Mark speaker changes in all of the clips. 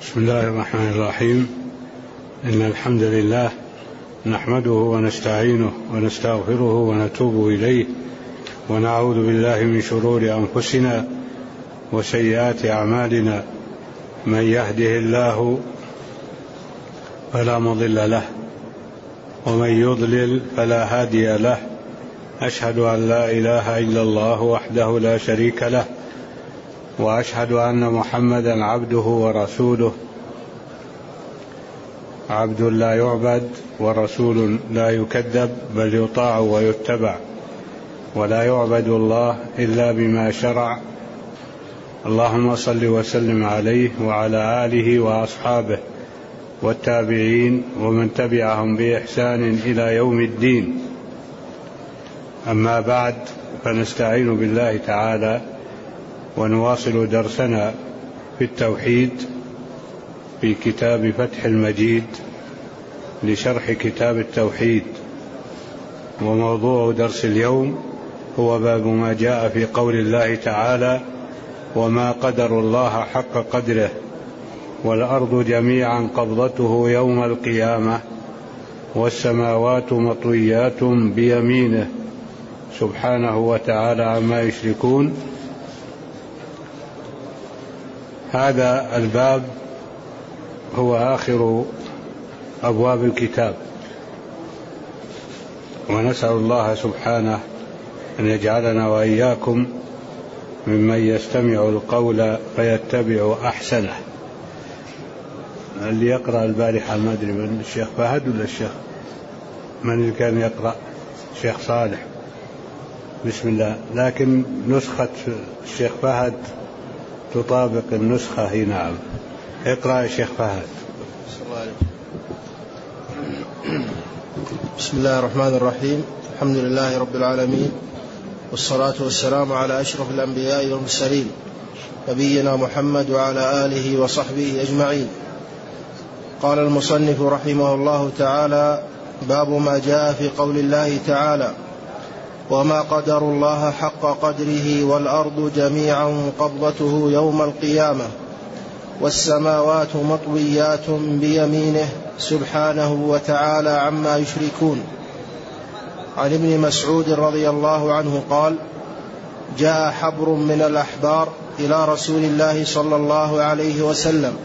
Speaker 1: بسم الله الرحمن الرحيم. إن الحمد لله نحمده ونستعينه ونستغفره ونتوب إليه ونعوذ بالله من شرور أنفسنا وسيئات أعمالنا. من يهده الله فلا مضل له ومن يضلل فلا هادي له. أشهد أن لا إله إلا الله وحده لا شريك له، وأشهد أن محمدا عبده ورسوله، عبد لا يعبد ورسول لا يكذب، بل يطاع ويتبع، ولا يعبد الله إلا بما شرع. اللهم صل وسلم عليه وعلى آله وأصحابه والتابعين ومن تبعهم بإحسان إلى يوم الدين. أما بعد، فنستعين بالله تعالى ونواصل درسنا في التوحيد في كتاب فتح المجيد لشرح كتاب التوحيد. وموضوع درس اليوم هو باب ما جاء في قول الله تعالى: وما قدر الله حق قدره والأرض جميعا قبضته يوم القيامة والسماوات مطويات بيمينه سبحانه وتعالى عما يشركون. هذا الباب هو آخر أبواب الكتاب، ونسأل الله سبحانه أن يجعلنا وإياكم ممن يستمع القول فيتبع أحسنه. اللي يقرأ البارحة ما أدري من الشيخ فهد ولا الشيخ من اللي كان يقرأ؟ الشيخ صالح. بسم الله. لكن نسخة الشيخ فهد تطابق النسخة هنا. نعم، اقرأ يا شيخ فهد.
Speaker 2: بسم الله الرحمن الرحيم. الحمد لله رب العالمين، والصلاة والسلام على أشرف الأنبياء والمرسلين نبينا محمد وعلى آله وصحبه أجمعين. قال المصنف رحمه الله تعالى: باب ما جاء في قول الله تعالى: وما قدر الله حق قدره والأرض جميعا قبضته يوم القيامة والسماوات مطويات بيمينه سبحانه وتعالى عما يشركون. عن ابن مسعود رضي الله عنه قال: جاء حبر من الأحبار إلى رسول الله صلى الله عليه وسلم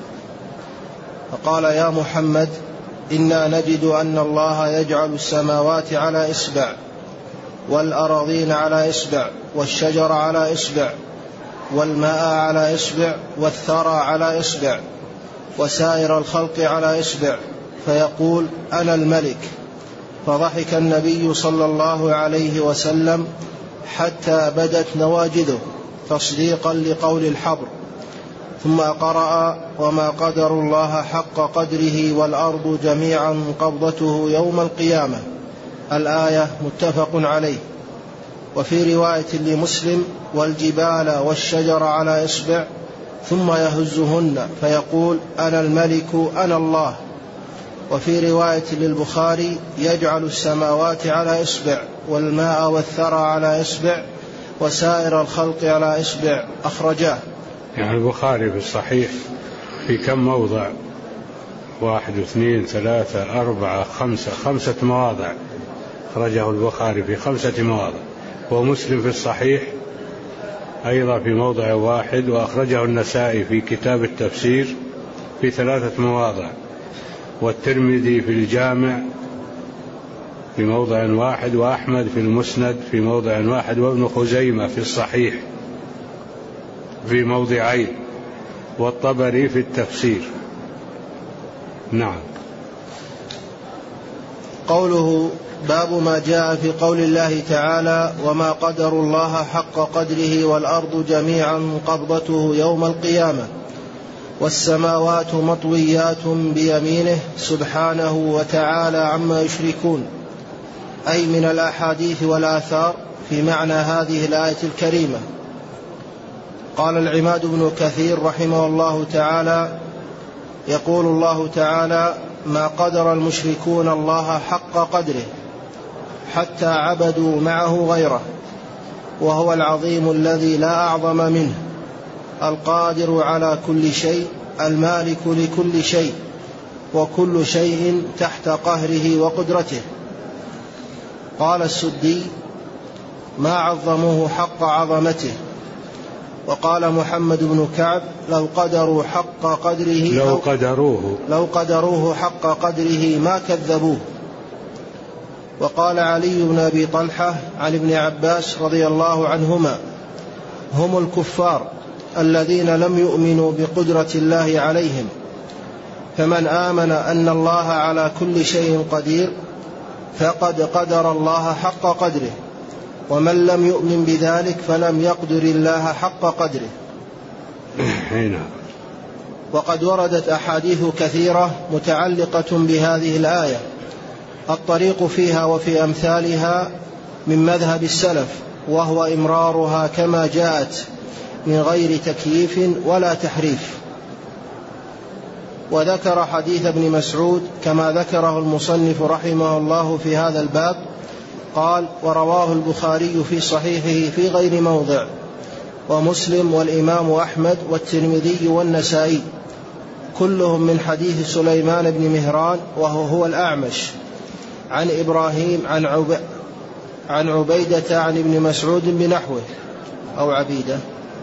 Speaker 2: فقال: يا محمد، إنا نجد أن الله يجعل السماوات على إصبع والأراضين على إصبع والشجر على إصبع والماء على إصبع والثرى على إصبع وسائر الخلق على إصبع، فيقول: أنا الملك. فضحك النبي صلى الله عليه وسلم حتى بدت نواجذه تصديقا لقول الحبر، ثم قرأ: وما قدر الله حق قدره والأرض جميعا قبضته يوم القيامة، الآية، متفق عليه. وفي رواية لمسلم: والجبال والشجر على إصبع ثم يهزهن فيقول: أنا الملك أنا الله. وفي رواية للبخاري: يجعل السماوات على إصبع والماء والثرى على إصبع وسائر الخلق على إصبع، أخرجاه.
Speaker 1: يعني البخاري في الصحيح في كم موضع؟ 1 2 3 4 5 مواضع أخرجه البخاري في 5 مواضع، ومسلم في الصحيح أيضا في موضع واحد، وأخرجه النسائي في كتاب التفسير في 3 مواضع، والترمذي في الجامع في موضع واحد، وأحمد في المسند في موضع واحد، وابن خزيمة في الصحيح في موضعين، والطبري في التفسير. نعم.
Speaker 2: قوله: باب ما جاء في قول الله تعالى: وما قدر الله حق قدره والأرض جميعا قبضته يوم القيامة والسماوات مطويات بيمينه سبحانه وتعالى عما يشركون، أي من الأحاديث والآثار في معنى هذه الآية الكريمة. قال العماد بن كثير رحمه الله تعالى: يقول الله تعالى: ما قدر المشركون الله حق قدره حتى عبدوا معه غيره، وهو العظيم الذي لا أعظم منه، القادر على كل شيء المالك لكل شيء وكل شيء تحت قهره وقدرته. قال السدي: ما عظموه حق عظمته. وقال محمد بن كعب: لو قدروه حق قدره ما كذبوه. وقال علي بن أبي طلحة عن ابن عباس رضي الله عنهما: هم الكفار الذين لم يؤمنوا بقدرة الله عليهم، فمن آمن أن الله على كل شيء قدير فقد قدر الله حق قدره، ومن لم يؤمن بذلك فلم يقدر الله حق قدره. وقد وردت أحاديث كثيرة متعلقة بهذه الآية الطريق فيها وفي أمثالها من مذهب السلف، وهو إمرارها كما جاءت من غير تكييف ولا تحريف. وذكر حديث ابن مسعود كما ذكره المصنف رحمه الله في هذا الباب. قال: ورواه البخاري في صحيحه في غير موضع، ومسلم والإمام أحمد والترمذي والنسائي، كلهم من حديث سليمان بن مهران وهو الأعمش عن إبراهيم عن عبيدة عن ابن مسعود بنحوه، أو عبيدة.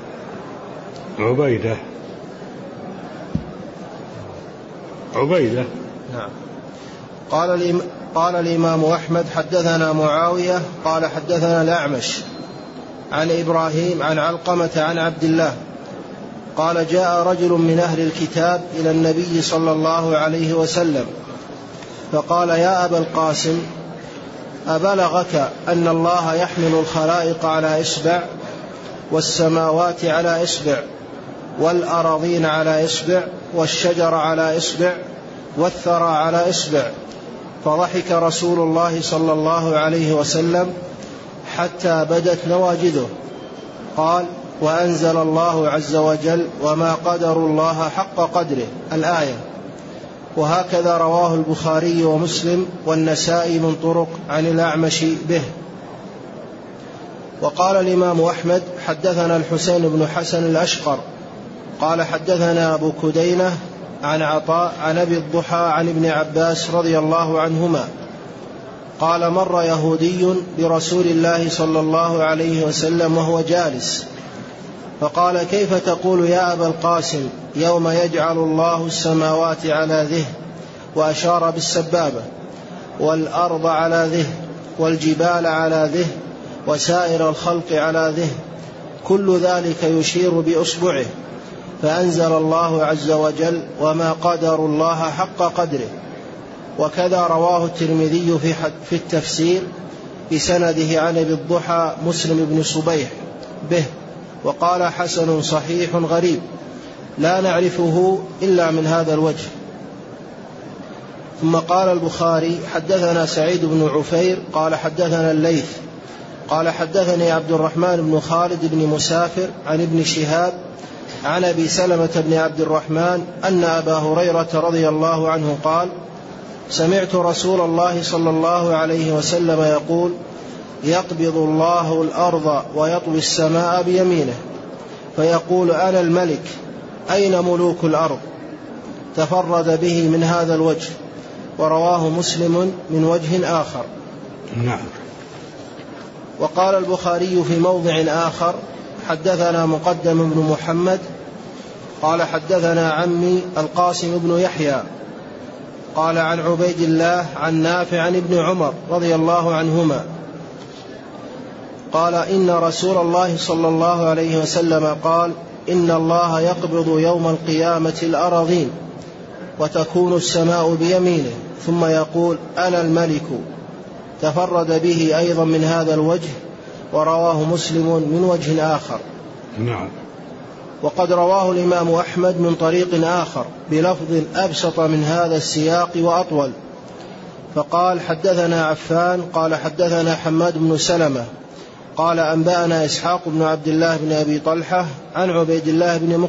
Speaker 2: نعم. قال الإمام أحمد: حدثنا معاوية قال حدثنا الأعمش عن إبراهيم عن علقمة عن عبد الله قال: جاء رجل من أهل الكتاب إلى النبي صلى الله عليه وسلم فقال: يا أبا القاسم، أبلغك أن الله يحمل الخلائق على إصبع، والسماوات على إصبع، والأراضين على إصبع، والشجر على إصبع، والثرى على إصبع؟ فضحك رسول الله صلى الله عليه وسلم حتى بدت نواجذه. قال: وأنزل الله عز وجل: وما قدروا الله حق قدره، الآية. وهكذا رواه البخاري ومسلم والنسائي من طرق عن الأعمش به. وقال الإمام أحمد: حدثنا الحسين بن حسن الأشقر قال حدثنا أبو كدينة عن عطاء عن أبي الضحى عن ابن عباس رضي الله عنهما قال: مر يهودي برسول الله صلى الله عليه وسلم وهو جالس، فقال: كيف تقول يا أبا القاسم يوم يجعل الله السماوات على ذه، وأشار بالسبابة، والأرض على ذه، والجبال على ذه، وسائر الخلق على ذه، كل ذلك يشير بأصبعه؟ فأنزل الله عز وجل: وما قدروا الله حق قدره. وكذا رواه الترمذي في التفسير بسنده عن أبي الضحى مسلم بن صبيح به، وقال: حسن صحيح غريب لا نعرفه إلا من هذا الوجه. ثم قال البخاري: حدثنا سعيد بن عفير قال حدثنا الليث قال حدثني عبد الرحمن بن خالد بن مسافر عن ابن شهاب عن أبي سلمة بن عبد الرحمن أن أبا هريرة رضي الله عنه قال: سمعت رسول الله صلى الله عليه وسلم يقول: يقبض الله الأرض ويطوي السماء بيمينه، فيقول: أنا الملك، أين ملوك الأرض؟ تفرد به من هذا الوجه. ورواه مسلم من وجه آخر.
Speaker 1: نعم.
Speaker 2: وقال البخاري في موضع آخر: حدثنا مقدم بن محمد قال حدثنا عمي القاسم بن يحيى قال عن عبيد الله عن نافع عن ابن عمر رضي الله عنهما قال: إن رسول الله صلى الله عليه وسلم قال: إن الله يقبض يوم القيامة الأراضين، وتكون السماء بيمينه، ثم يقول: أنا الملك. تفرد به أيضا من هذا الوجه، ورواه مسلم من وجه آخر.
Speaker 1: نعم.
Speaker 2: وقد رواه الإمام أحمد من طريق آخر بلفظ أبسط من هذا السياق وأطول، فقال: حدثنا عفان قال حدثنا حماد بن سلمة قال: أنبأنا إسحاق بن عبد الله بن أبي طلحة عن عبيد الله بن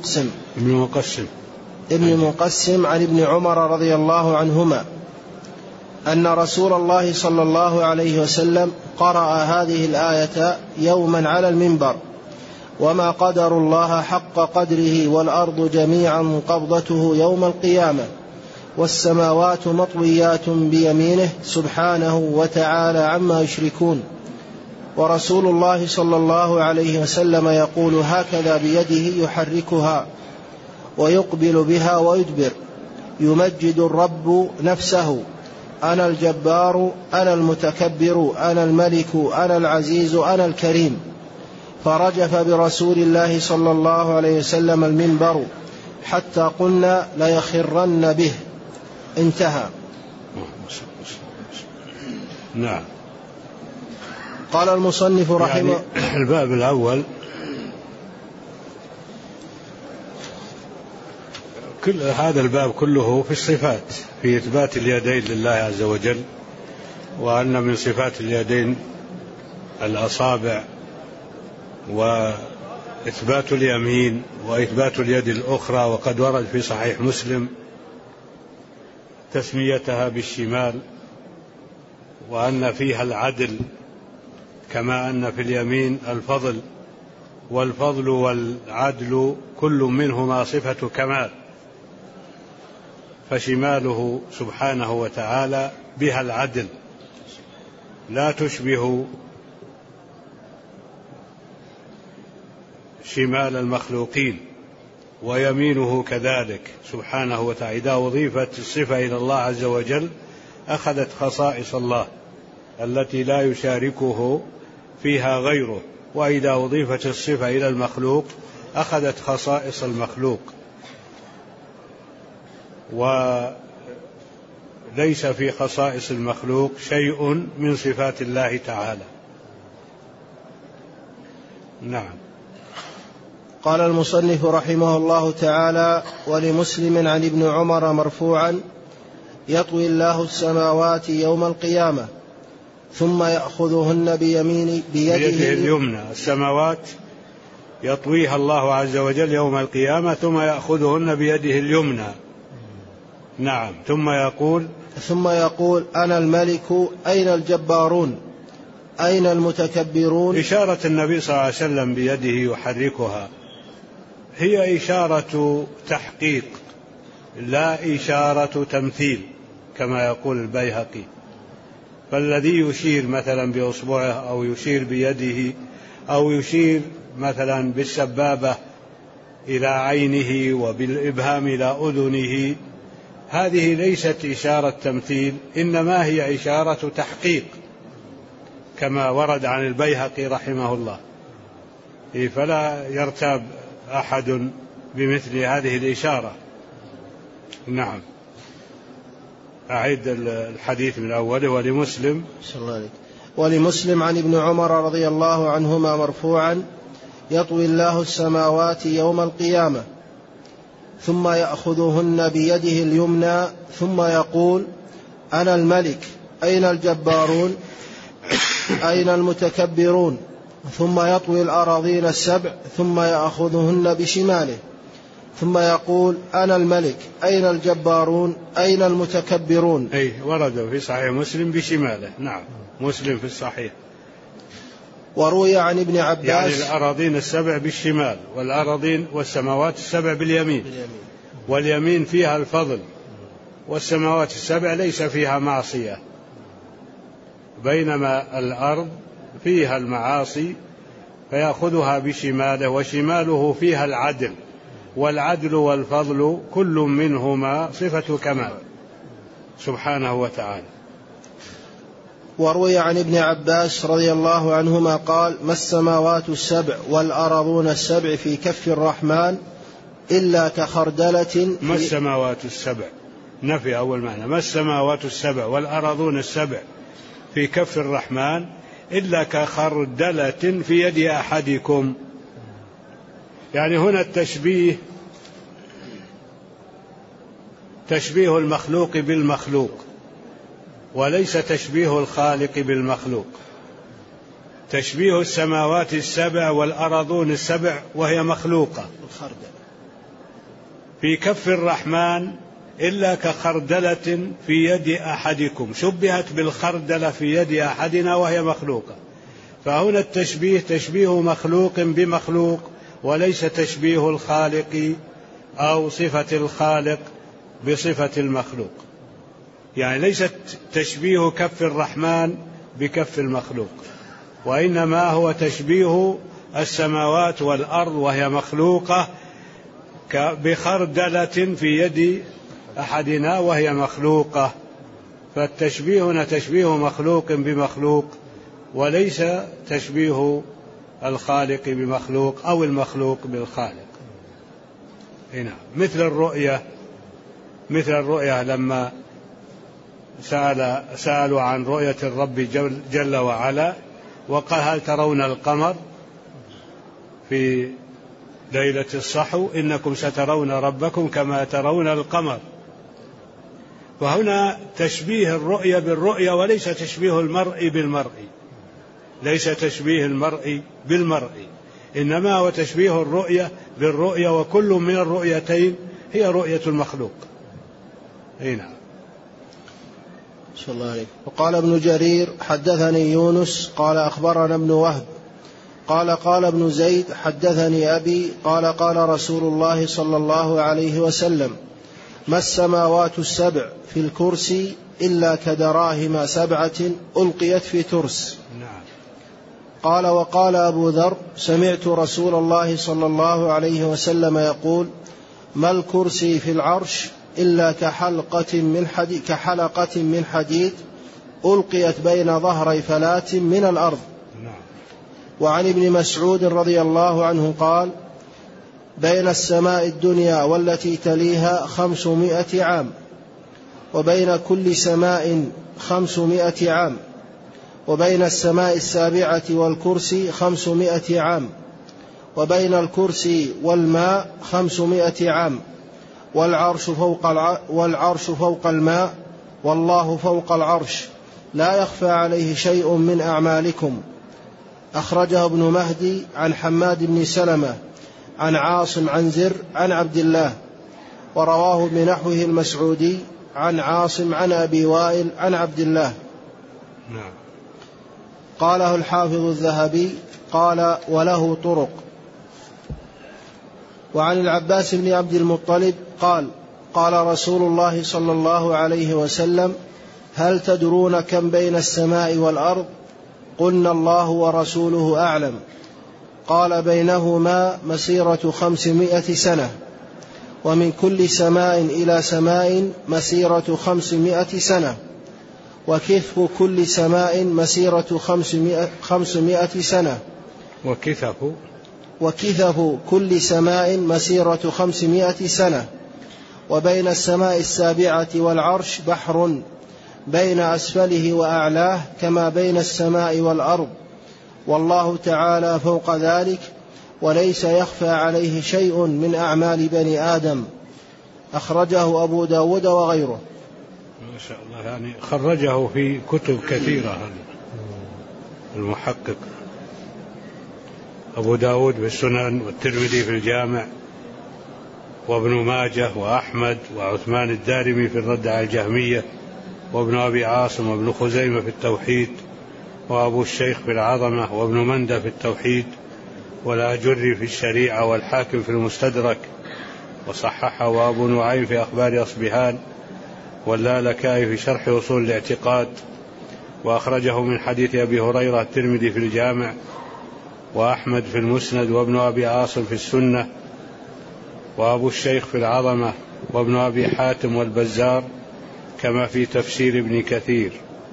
Speaker 2: مقسم عن ابن عمر رضي الله عنهما أن رسول الله صلى الله عليه وسلم قرأ هذه الآية يوما على المنبر: وما قدروا الله حق قدره والأرض جميعا قبضته يوم القيامة والسماوات مطويات بيمينه سبحانه وتعالى عما يشركون. ورسول الله صلى الله عليه وسلم يقول هكذا بيده يحركها ويقبل بها ويدبر، يمجد الرب نفسه: أنا الجبار، أنا المتكبر، أنا الملك، أنا العزيز، أنا الكريم. فرجف برسول الله صلى الله عليه وسلم المنبر حتى قلنا ليخرن به. انتهى.
Speaker 1: نعم.
Speaker 2: قال المصنف رحمه
Speaker 1: يعني الباب الأول كل هذا الباب كله في الصفات، في إثبات اليدين لله عز وجل، وأن من صفات اليدين الأصابع، وإثبات اليمين وإثبات اليد الأخرى. وقد ورد في صحيح مسلم تسميتها بالشمال، وأن فيها العدل، كما أن في اليمين الفضل، والفضل والعدل كل منهما صفة كمال، فشماله سبحانه وتعالى بها العدل لا تشبه شمال المخلوقين، ويمينه كذلك سبحانه وتعالى. إذا أضيفت الصفة إلى الله عز وجل أخذت خصائص الله التي لا يشاركه فيها غيره، وإذا أضيفت الصفة إلى المخلوق أخذت خصائص المخلوق. وليس في خصائص المخلوق شيء من صفات الله تعالى. نعم.
Speaker 2: قال المصنف رحمه الله تعالى: ولمسلم عن ابن عمر مرفوعا: يطوي الله السماوات يوم القيامة ثم يأخذهن بيده
Speaker 1: اليمنى. السماوات يطويها الله عز وجل يوم القيامة ثم يأخذهن بيده اليمنى. نعم. ثم يقول
Speaker 2: أنا الملك، أين الجبارون، أين المتكبرون.
Speaker 1: إشارة النبي صلى الله عليه وسلم بيده يحركها هي إشارة تحقيق لا إشارة تمثيل كما يقول البيهقي. فالذي يشير مثلا بأصبعه أو يشير بيده أو يشير مثلا بالسبابة إلى عينه وبالإبهام إلى أذنه، هذه ليست إشارة تمثيل، إنما هي إشارة تحقيق كما ورد عن البيهقي رحمه الله. فلا يرتاب أحد بمثل هذه الإشارة. نعم. أعيد الحديث من أوله.
Speaker 2: ولمسلم عن ابن عمر رضي الله عنهما مرفوعا: يطوي الله السماوات يوم القيامة ثم يأخذهن بيده اليمنى ثم يقول: أنا الملك، أين الجبارون، أين المتكبرون. ثم يطوي الأراضين السبع ثم يأخذهن بشماله ثم يقول: أنا الملك، أين الجبارون، أين المتكبرون.
Speaker 1: ورد في صحيح مسلم بشماله. نعم. مسلم في الصحيح.
Speaker 2: وروي عن ابن عباس
Speaker 1: يعني الأراضين السبع بالشمال، والأراضين والسماوات السبع باليمين. واليمين فيها الفضل، والسماوات السبع ليس فيها معصية، بينما الأرض فيها المعاصي فيأخذها بشماله، وشماله فيها العدل، والعدل والفضل كل منهما صفة كمال سبحانه وتعالى.
Speaker 2: وروي عن ابن عباس رضي الله عنهما قال: ما السماوات السبع والأرضون السبع في كف الرحمن إلا كخردلة.
Speaker 1: ما السماوات السبع، نفي أول معنى. ما السماوات السبع والأرضون السبع في كف الرحمن إلا كخردلة في يد أحدكم. يعني هنا التشبيه تشبيه المخلوق بالمخلوق، وليس تشبيه الخالق بالمخلوق. تشبيه السماوات السبع والأرضون السبع وهي مخلوقة في كف الرحمن إلا كخردلة في يد أحدكم، شبهت بالخردلة في يد أحدنا وهي مخلوقة. فهنا التشبيه تشبيه مخلوق بمخلوق، وليس تشبيه الخالق أو صفة الخالق بصفة المخلوق. يعني ليست تشبيه كف الرحمن بكف المخلوق، وإنما هو تشبيه السماوات والأرض وهي مخلوقة بخردلة في يد أحدنا وهي مخلوقة. فالتشبيه هنا تشبيه مخلوق بمخلوق، وليس تشبيه الخالق بمخلوق أو المخلوق بالخالق. هنا مثل الرؤية لما سألوا عن رؤية الرب جل وعلا، وقال هل ترون القمر في ليلة الصحو إنكم سترون ربكم كما ترون القمر. فهنا تشبيه الرؤية بالرؤية، وليس تشبيه المرء بالمرء، ليس تشبيه المرء بالمرء، إنما هو تشبيه الرؤية بالرؤية، وكل من الرؤيتين هي رؤية المخلوق. هنا
Speaker 2: صلى الله عليه. وقال ابن جرير حدثني يونس قال أخبرنا ابن وهب قال ابن زيد حدثني أبي قال رسول الله صلى الله عليه وسلم ما السماوات السبع في الكرسي إلا كدراهم 7 ألقيت في ترس. قال وقال أبو ذر حمعت رسول الله صلى الله عليه وسلم يقول ما الكرسي في العرش إلا كحلقة من حديد ألقيت بين ظهري فلاة من الأرض. وعن ابن مسعود رضي الله عنه قال بين السماء الدنيا والتي تليها 500 عام، وبين كل سماء 500 عام، وبين السماء السابعة والكرسي 500 عام، وبين الكرسي والماء 500 عام، والعرش فوق الماء، والله فوق العرش، لا يخفى عليه شيء من أعمالكم. أخرجه ابن مهدي عن حماد بن سلمة عن عاصم عن زر عن عبد الله، ورواه بنحوه المسعودي عن عاصم عن أبي وائل عن عبد الله. قاله الحافظ الذهبي قال وله طرق. وعن العباس بن عبد المطلب قال رسول الله صلى الله عليه وسلم هل تدرون كم بين السماء والأرض؟ قلنا الله ورسوله أعلم. قال بينهما مسيرة 500 سنة، ومن كل سماء إلى سماء مسيرة 500 سنة، وكثف كل سماء مسيرة 500 سنة، وكثف كل سماء مسيرة 500 سنة، وبين السماء السابعة والعرش بحر بين أسفله وأعلاه كما بين السماء والأرض، والله تعالى فوق ذلك، وليس يخفى عليه شيء من أعمال بني آدم. أخرجه أبو داود وغيره.
Speaker 1: ما شاء الله، يعني خرجه في كتب كثيرة المحقق أبو داود في السنن، والترمذي في الجامع، وابن ماجه، وأحمد، وعثمان الدارمي في الرد على الجهمية، وابن أبي عاصم، وابن خزيمة في التوحيد، وأبو الشيخ في العظمة، وابن مندة في التوحيد، والآجري في الشريعة، والحاكم في المستدرك وصححه، وأبو نعيم في أخبار أصبهان، واللالكائي في شرح أصول الاعتقاد، وأخرجه من حديث أبي هريرة الترمذي في الجامع، وأحمد في المسند، وابن أبي عاصم في السنة، وأبو الشيخ في العظمة، وابن أبي حاتم والبزار كما في تفسير ابن كثير.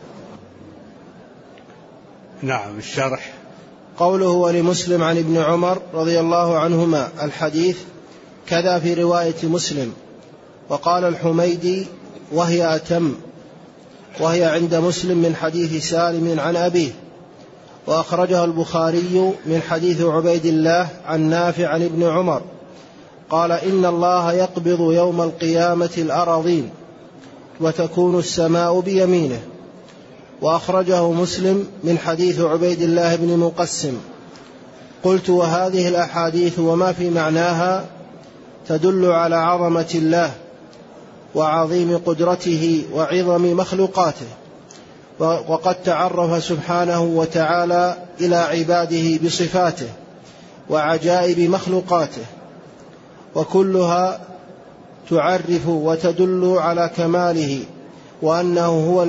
Speaker 1: نعم. الشرح
Speaker 2: قوله ولمسلم عن ابن عمر رضي الله عنهما الحديث كذا في رواية مسلم. وقال الحميدي وهي أتم، وهي عند مسلم من حديث سالم عن أبيه، وأخرجه البخاري من حديث عبيد الله عن نافع عن ابن عمر قال إن الله يقبض يوم القيامة الأراضين وتكون السماء بيمينه. وأخرجه مسلم من حديث عبيد الله بن مقسم. قلت وهذه الأحاديث وما في معناها تدل على عظمة الله وعظيم قدرته وعظم مخلوقاته، وقد تعرف سبحانه وتعالى إلى عباده بصفاته وعجائب مخلوقاته، وكلها تعرف وتدل على كماله وأنه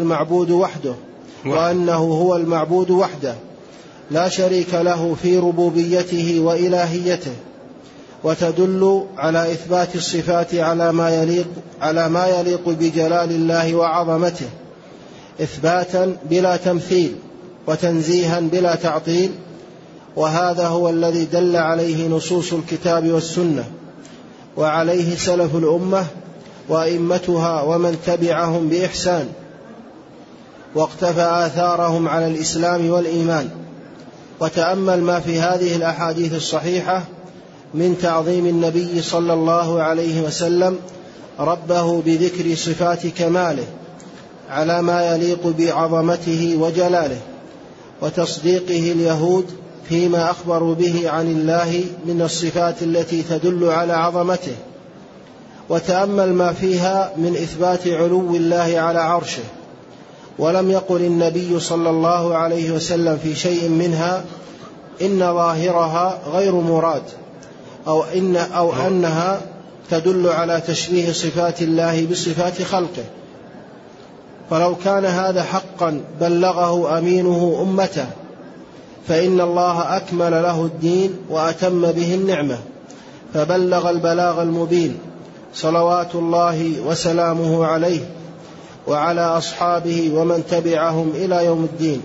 Speaker 2: هو المعبود وحده لا شريك له في ربوبيته وإلهيته، وتدل على إثبات الصفات على ما يليق بجلال الله وعظمته، إثباتا بلا تمثيل وتنزيها بلا تعطيل. وهذا هو الذي دل عليه نصوص الكتاب والسنة، وعليه سلف الأمة وأئمتها ومن تبعهم بإحسان واقتفى آثارهم على الإسلام والإيمان. وتأمل ما في هذه الأحاديث الصحيحة من تعظيم النبي صلى الله عليه وسلم ربه بذكر صفات كماله على ما يليق بعظمته وجلاله، وتصديقه اليهود فيما أخبروا به عن الله من الصفات التي تدل على عظمته. وتأمل ما فيها من إثبات علو الله على عرشه، ولم يقل النبي صلى الله عليه وسلم في شيء منها إن ظاهرها غير مراد أو أنها تدل على تشبيه صفات الله بصفات خلقه. فلو كان هذا حقا بلغه أمينه أمته، فإن الله أكمل له الدين وأتم به النعمة، فبلغ البلاغ المبين صلوات الله وسلامه عليه وعلى أصحابه ومن تبعهم إلى يوم الدين.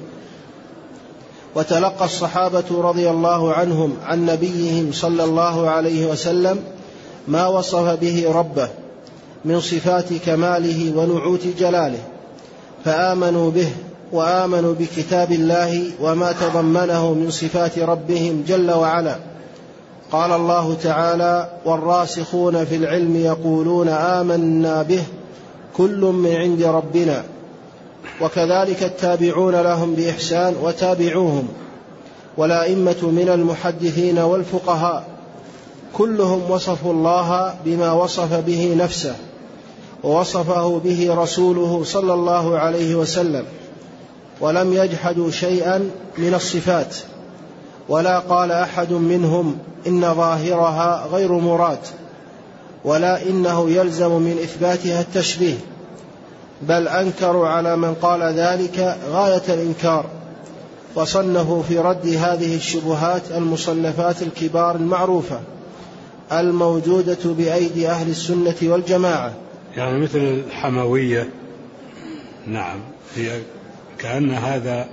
Speaker 2: وتلقى الصحابة رضي الله عنهم عن نبيهم صلى الله عليه وسلم ما وصف به ربه من صفات كماله ونعوت جلاله، فآمنوا به وآمنوا بكتاب الله وما تضمنه من صفات ربهم جل وعلا. قال الله تعالى: والراسخون في العلم يقولون آمنا به كل من عند ربنا. وكذلك التابعون لهم بإحسان وتابعوهم والأئمة من المحدثين والفقهاء كلهم وصفوا الله بما وصف به نفسه ووصفه به رسوله صلى الله عليه وسلم، ولم يجحدوا شيئا من الصفات، ولا قال أحد منهم إن ظاهرها غير مراد، ولا إنه يلزم من إثباتها التشبيه، بل أنكروا على من قال ذلك غاية الإنكار، وصنفوا في رد هذه الشبهات المصنفات الكبار المعروفة الموجودة بأيدي أهل السنة والجماعة،
Speaker 1: يعني مثل الحموية. نعم، هي كأن هذا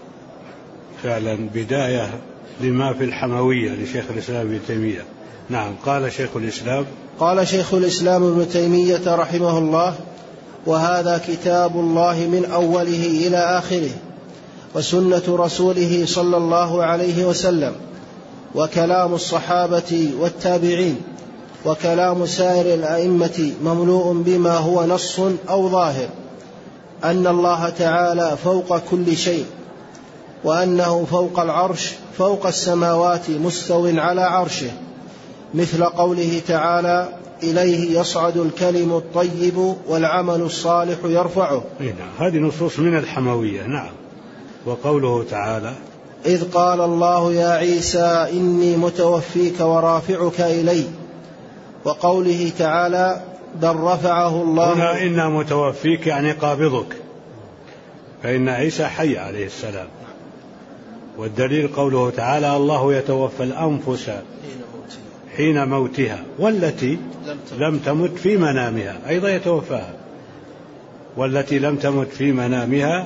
Speaker 1: فعلا بداية لما في الحموية لشيخ الإسلام ابن تيمية. نعم. قال شيخ الإسلام ابن تيمية رحمه الله: وهذا كتاب الله من أوله إلى آخره، وسنة رسوله صلى الله عليه وسلم، وكلام الصحابة والتابعين، وكلام سائر الأئمة مملوء بما هو نص أو ظاهر أن الله تعالى فوق كل شيء، وأنه فوق العرش فوق السماوات مستو على عرشه، مثل قوله تعالى: إليه يصعد الكلم الطيب والعمل الصالح يرفعه. هذه نصوص من الحموية. نعم. وقوله تعالى:
Speaker 2: إذ قال الله يا عيسى إني متوفيك ورافعك إلي. وقوله تعالى: بل رفعه الله.
Speaker 1: هنا إنا متوفيك يعني قابضك، فإن عيسى حي عليه السلام. والدليل قوله تعالى: الله يتوفى الأنفس حين موتها والتي لم تمت في منامها، أيضا يتوفاها، والتي لم تمت في منامها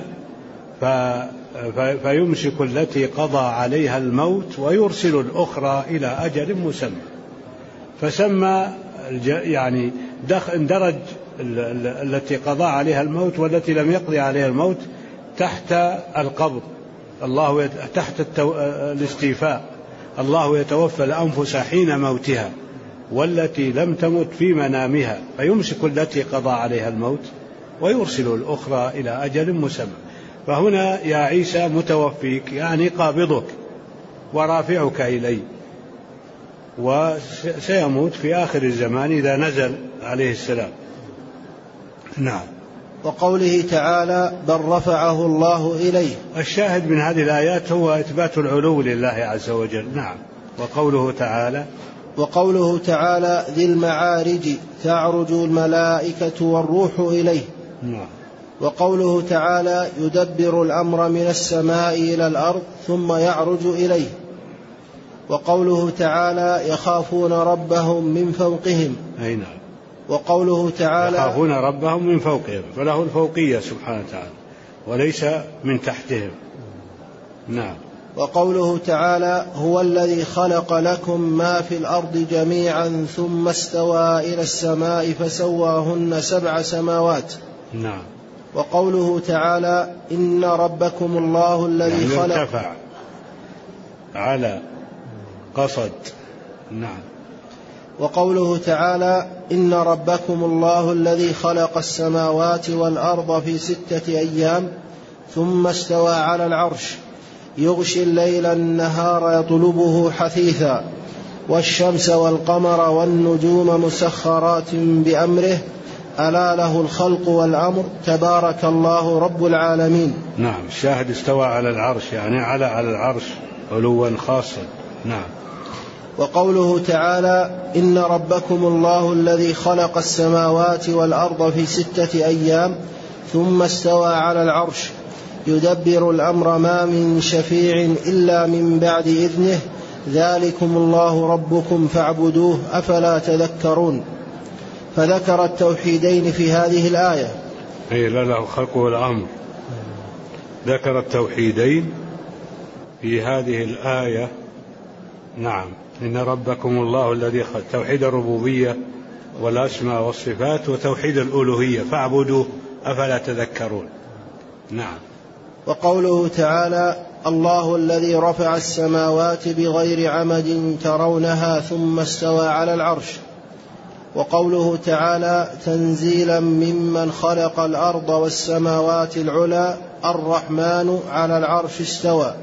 Speaker 1: فيمسك التي قضى عليها الموت ويرسل الأخرى إلى أجل مسمى. فسمى يعني اندرج التي قضى عليها الموت والتي لم يقضي عليها الموت تحت القبض، الله تحت الاستيفاء. الله يتوفى الأنفس حين موتها والتي لم تمت في منامها فيمسك التي قضى عليها الموت ويرسل الأخرى إلى أجل مسمى. فهنا يا عيسى متوفيك يعني قابضك ورافعك إلي، وسيموت في آخر الزمان إذا نزل عليه السلام. نعم.
Speaker 2: وقوله تعالى بل رفعه الله إليه.
Speaker 1: الشاهد من هذه الآيات هو إثبات العلو لله عز وجل. نعم. وقوله
Speaker 2: تعالى ذي المعارج تعرج الملائكة والروح إليه.
Speaker 1: نعم.
Speaker 2: وقوله تعالى يدبر الأمر من السماء إلى الأرض ثم يعرج إليه. وقوله تعالى يخافون ربهم من فوقهم.
Speaker 1: أي نعم.
Speaker 2: وقوله تعالى
Speaker 1: يخافون ربهم من فوقهم، فله الفوقية سبحانه وتعالى وليس من تحتهم. نعم.
Speaker 2: وقوله تعالى هو الذي خلق لكم ما في الأرض جميعا ثم استوى إلى السماء فسواهن 7 سماوات.
Speaker 1: نعم.
Speaker 2: وقوله تعالى إن ربكم الله الذي خلق
Speaker 1: ارتفع على قصد. نعم.
Speaker 2: وقوله تعالى إن ربكم الله الذي خلق السماوات والأرض في 6 أيام ثم استوى على العرش يغشي الليل النهار يطلبه حثيثا والشمس والقمر والنجوم مسخرات بأمره ألا له الخلق والأمر تبارك الله رب العالمين.
Speaker 1: نعم. الشاهد استوى على العرش يعني على العرش علوا خاصا. نعم.
Speaker 2: وقوله تعالى إن ربكم الله الذي خلق السماوات والأرض في 6 أيام ثم استوى على العرش يدبر الأمر ما من شفيع إلا من بعد إذنه ذلكم الله ربكم فاعبدوه أفلا تذكرون. فذكر التوحيدين في هذه الآية.
Speaker 1: أي لا له الخلق والأمر. ذكر التوحيدين في هذه الآية. نعم. إن ربكم الله الذي توحيد الربوبية والأسماء والصفات وتوحيد الألوهية فاعبدوه أفلا تذكرون. نعم.
Speaker 2: وقوله تعالى الله الذي رفع السماوات بغير عمد ترونها ثم استوى على العرش. وقوله تعالى تنزيلا ممن خلق الأرض والسماوات العلى الرحمن على العرش استوى.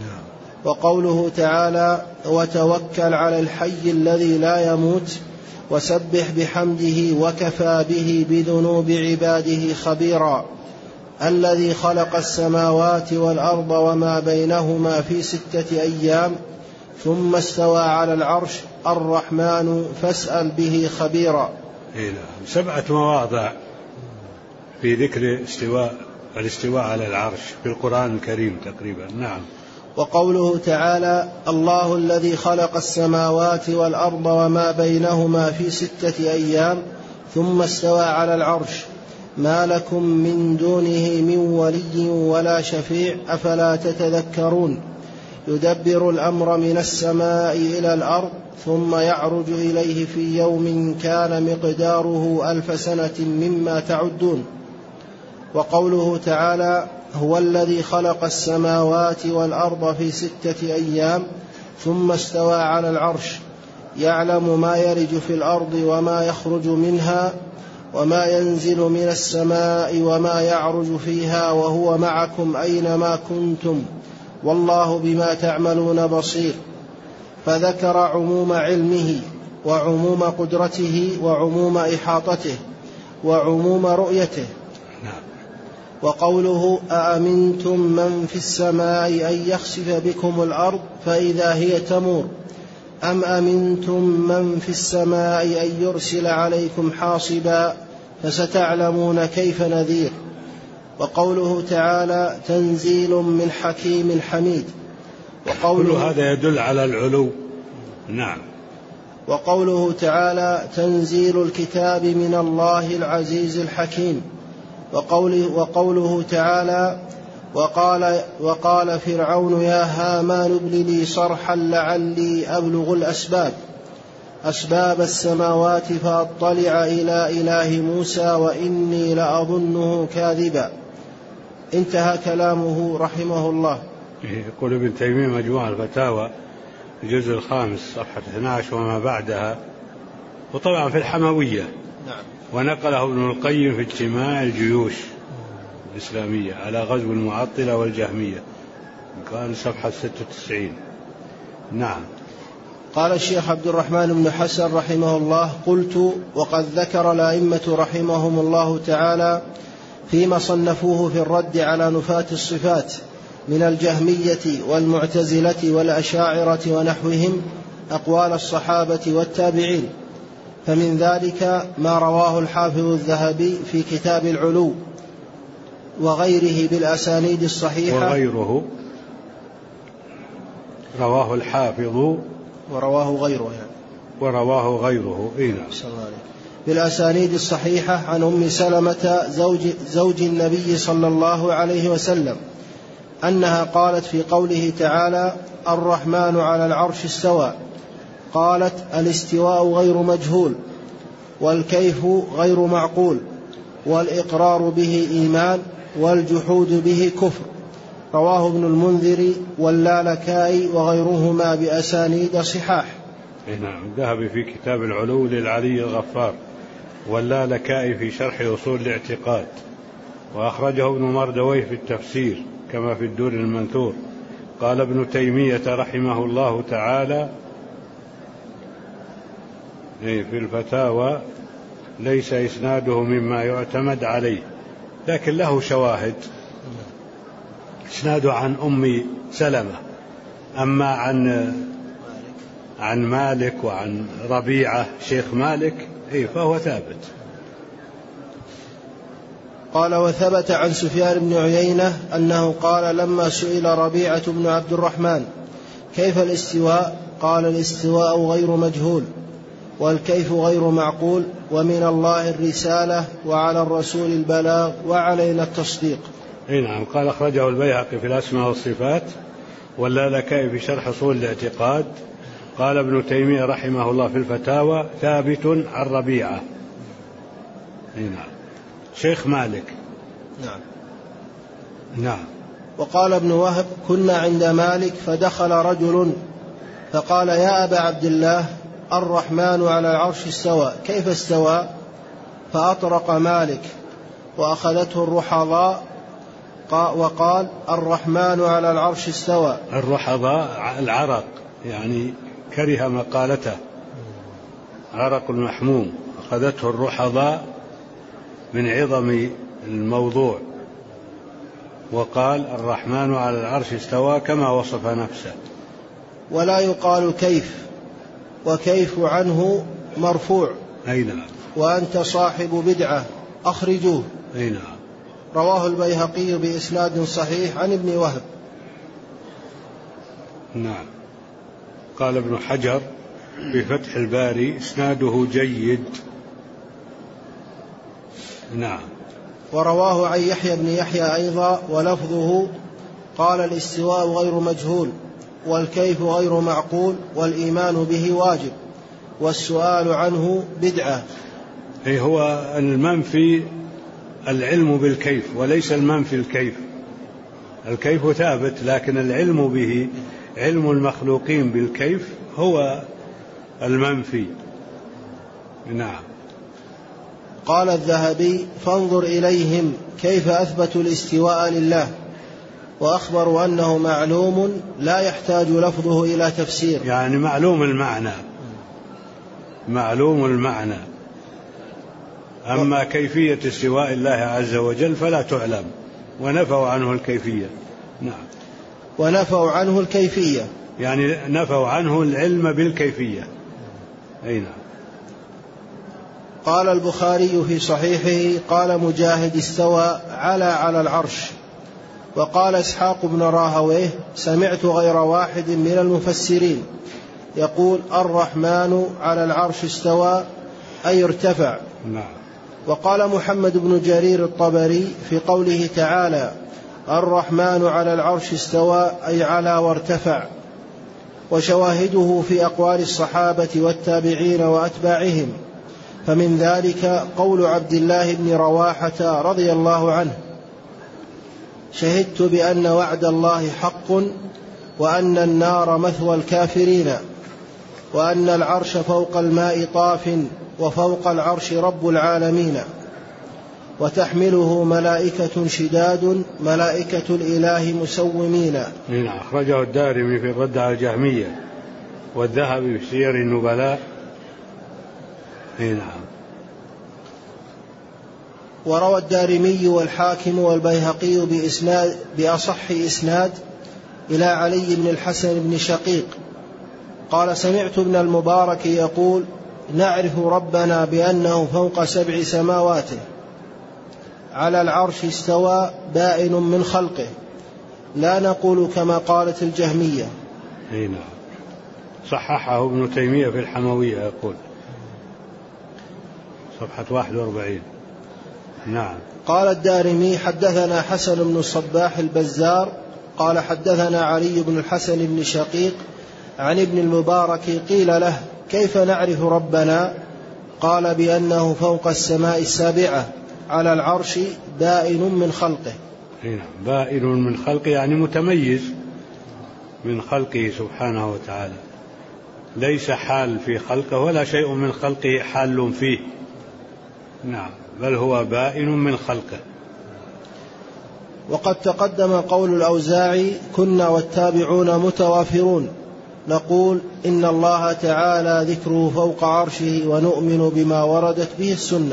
Speaker 2: وقوله تعالى وتوكل على الحي الذي لا يموت وسبح بحمده وكفى به بذنوب عباده خبيرا الذي خلق السماوات والأرض وما بينهما في 6 أيام ثم استوى على العرش الرحمن فاسأل به خبيرا.
Speaker 1: 7 مواضع في ذكر الاستواء على العرش في القرآن الكريم تقريبا. نعم.
Speaker 2: وقوله تعالى الله الذي خلق السماوات والأرض وما بينهما في 6 أيام ثم استوى على العرش ما لكم من دونه من ولي ولا شفيع أفلا تتذكرون يدبر الأمر من السماء إلى الأرض ثم يعرج إليه في يوم كان مقداره 1000 سنة مما تعدون. وقوله تعالى هو الذي خلق السماوات والأرض في 6 أيام ثم استوى على العرش يعلم ما يلج في الأرض وما يخرج منها وما ينزل من السماء وما يعرج فيها وهو معكم أينما كنتم والله بما تعملون بصير. فذكر عموم علمه وعموم قدرته وعموم إحاطته وعموم رؤيته. وقوله أأمنتم من في السماء أن يخسف بكم الأرض فإذا هي تمور أم أمنتم من في السماء أن يرسل عليكم حاصبا فستعلمون كيف نذير. وقوله تعالى تنزيل من حكيم حميد.
Speaker 1: كل هذا يدل على العلو. نعم.
Speaker 2: وقوله تعالى تنزيل الكتاب من الله العزيز الحكيم. وقوله تعالى وقال فرعون يا هامان ابن لي صرحا لعلي أبلغ أسباب السماوات فأطلع إلى إله موسى وإني لأظنه كاذبا. انتهى كلامه رحمه الله.
Speaker 1: يقول ابن تيمية مجموع الفتاوى الجزء 5 صفحة 12 وما بعدها وطبعا في الحموية.
Speaker 2: نعم.
Speaker 1: ونقله ابن القيم في اجتماع الجيوش الإسلامية على غزو المعطلة والجهمية كان صفحة 96. نعم.
Speaker 2: قال الشيخ عبد الرحمن بن حسن رحمه الله قلت وقد ذكر الأئمة رحمهم الله تعالى فيما صنفوه في الرد على نفاة الصفات من الجهمية والمعتزلة والأشاعرة ونحوهم أقوال الصحابة والتابعين. فمن ذلك ما رواه الحافظ الذهبي في كتاب العلو وغيره بالأسانيد الصحيحة.
Speaker 1: وغيره رواه الحافظ ورواه غيره
Speaker 2: بالأسانيد الصحيحة عن أم سلمة زوج النبي صلى الله عليه وسلم أنها قالت في قوله تعالى الرحمن على العرش استوى، قالت الاستواء غير مجهول، والكيف غير معقول، والإقرار به إيمان، والجحود به كفر. رواه ابن المنذر واللالكائي وغيرهما بأسانيد صحاح.
Speaker 1: نعم. الذهبي في كتاب العلو للعلي الغفار، واللالكائي في شرح أصول الاعتقاد، وأخرجه ابن مردويه في التفسير كما في الدور المنثور. قال ابن تيمية رحمه الله تعالى في الفتاوى ليس إسناده مما يعتمد عليه، لكن له شواهد. إسناده عن أم سلمة، أما عن مالك وعن ربيعة شيخ مالك فهو ثابت.
Speaker 2: قال وثبت عن سفيان بن عيينة أنه قال لما سئل ربيعة بن عبد الرحمن كيف الاستواء، قال الاستواء غير مجهول، والكيف غير معقول، ومن الله الرسالة، وعلى الرسول البلاغ، وعلينا التصديق.
Speaker 1: نعم. قال أخرجه البيهقي في الأسماء والصفات، واللالكائي في شرح أصول الاعتقاد. قال ابن تيمية رحمه الله في الفتاوى ثابت عن ربيعة شيخ مالك. نعم.
Speaker 2: وقال ابن وهب كنا عند مالك فدخل رجل فقال يا أبا عبد الله الرحمن على العرش استوى، كيف استوى؟ فأطرق مالك وأخذته الرحضاء وقال الرحمن على العرش استوى.
Speaker 1: الرحضاء العرق، يعني كره مقالته، عرق المحموم، أخذته الرحضاء من عظم الموضوع، وقال الرحمن على العرش استوى كما وصف نفسه.
Speaker 2: ولا يقال كيف، وكيف عنه مرفوع.
Speaker 1: نعم.
Speaker 2: وأنت صاحب بدعة أخرجوه.
Speaker 1: نعم.
Speaker 2: رواه البيهقي بإسناد صحيح عن ابن وهب.
Speaker 1: نعم. قال ابن حجر في فتح الباري إسناده جيد. نعم.
Speaker 2: ورواه عن يحيى بن يحيى أيضا ولفظه قال الاستواء غير مجهول، والكيف غير معقول، والإيمان به واجب، والسؤال عنه بدعة.
Speaker 1: هو المنفي العلم بالكيف وليس المنفي الكيف. الكيف ثابت، لكن العلم به، علم المخلوقين بالكيف هو المنفي. نعم.
Speaker 2: قال الذهبي فانظر إليهم كيف أثبتوا الاستواء لله، وأخبروا أنه معلوم لا يحتاج لفظه إلى تفسير،
Speaker 1: يعني معلوم المعنى. أما كيفية استواء الله عز وجل فلا تعلم، ونفوا عنه الكيفية. نعم.
Speaker 2: ونفوا عنه الكيفية،
Speaker 1: يعني نفوا عنه العلم بالكيفية. نعم.
Speaker 2: قال البخاري في صحيحه قال مجاهد استوى على العرش. وقال إسحاق بن راهويه سمعت غير واحد من المفسرين يقول الرحمن على العرش استوى أي ارتفع.
Speaker 1: نعم.
Speaker 2: وقال محمد بن جرير الطبري في قوله تعالى الرحمن على العرش استوى أي على وارتفع. وشواهده في أقوال الصحابة والتابعين وأتباعهم، فمن ذلك قول عبد الله بن رواحة رضي الله عنه شهدت بأن وعد الله حق، وأن النار مثوى الكافرين، وأن العرش فوق الماء طاف، وفوق العرش رب العالمين، وتحمله ملائكة شداد ملائكة الإله مسومين.
Speaker 1: أخرجه الدارمي في الرد على الجهمية، والذهبي في سير النبلاء. نعم.
Speaker 2: وروى الدارمي والحاكم والبيهقي بأصح إسناد إلى علي بن الحسن بن شقيق قال سمعت ابن المبارك يقول نعرف ربنا بأنه فوق 7 سماوات على العرش استوى بائن من خلقه لا نقول كما قالت الجهمية.
Speaker 1: نعم. صححه ابن تيمية في الحموية يقول صفحة 41. نعم.
Speaker 2: قال الدارمي حدثنا حسن بن الصباح البزار قال حدثنا علي بن الحسن بن شقيق عن ابن المبارك قيل له كيف نعرف ربنا؟ قال بأنه فوق السماء 7 على العرش بائن من خلقه.
Speaker 1: بائن من خلقه يعني متميز من خلقه سبحانه وتعالى، ليس حال في خلقه ولا شيء من خلقه حال فيه. نعم، بل هو بائن من خلقه.
Speaker 2: وقد تقدم قول الأوزاعي كنا والتابعون متوافرون نقول إن الله تعالى ذكره فوق عرشه ونؤمن بما وردت به السنة.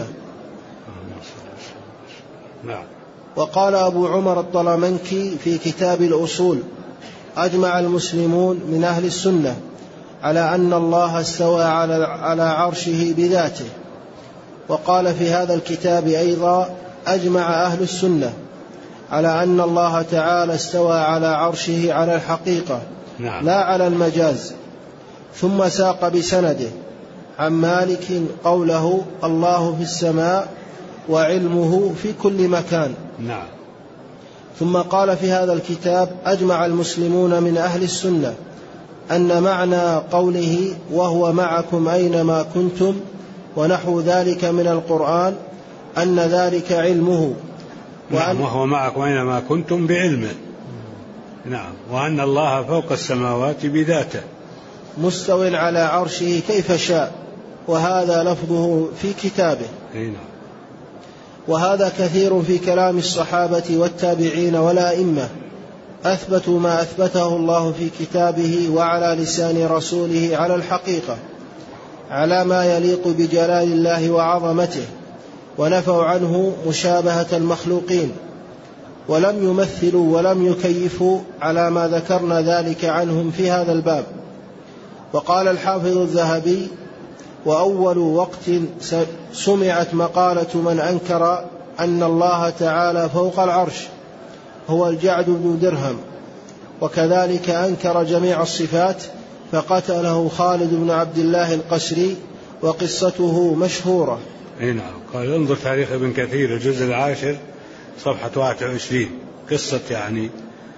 Speaker 1: نعم.
Speaker 2: وقال أبو عمر الطلمنكي في كتاب الأصول أجمع المسلمون من أهل السنة على أن الله استوى على عرشه بذاته. وقال في هذا الكتاب أيضا أجمع أهل السنة على أن الله تعالى استوى على عرشه على الحقيقة لا على المجاز. ثم ساق بسنده عن مالك قوله الله في السماء وعلمه في كل مكان.
Speaker 1: نعم.
Speaker 2: ثم قال في هذا الكتاب أجمع المسلمون من أهل السنة أن معنى قوله وهو معكم أينما كنتم ونحو ذلك من القرآن أن ذلك علمه.
Speaker 1: نعم، وهو معكم أينما كنتم بعلمه. نعم، وأن الله فوق السماوات بذاته
Speaker 2: مستو على عرشه كيف شاء، وهذا لفظه في كتابه.
Speaker 1: نعم.
Speaker 2: وهذا كثير في كلام الصحابة والتابعين والأئمة أثبتوا ما أثبته الله في كتابه وعلى لسان رسوله على الحقيقة على ما يليق بجلال الله وعظمته، ونفوا عنه مشابهة المخلوقين، ولم يمثلوا ولم يكيفوا على ما ذكرنا ذلك عنهم في هذا الباب. وقال الحافظ الذهبي وأول وقت سمعت مقالة من أنكر أن الله تعالى فوق العرش هو الجعد بن درهم، وكذلك أنكر جميع الصفات فقتله خالد بن عبد الله القسري وقصته مشهورة.
Speaker 1: نعم. قال انظر تاريخ ابن كثير الجزء 10 صفحة 21 قصة يعني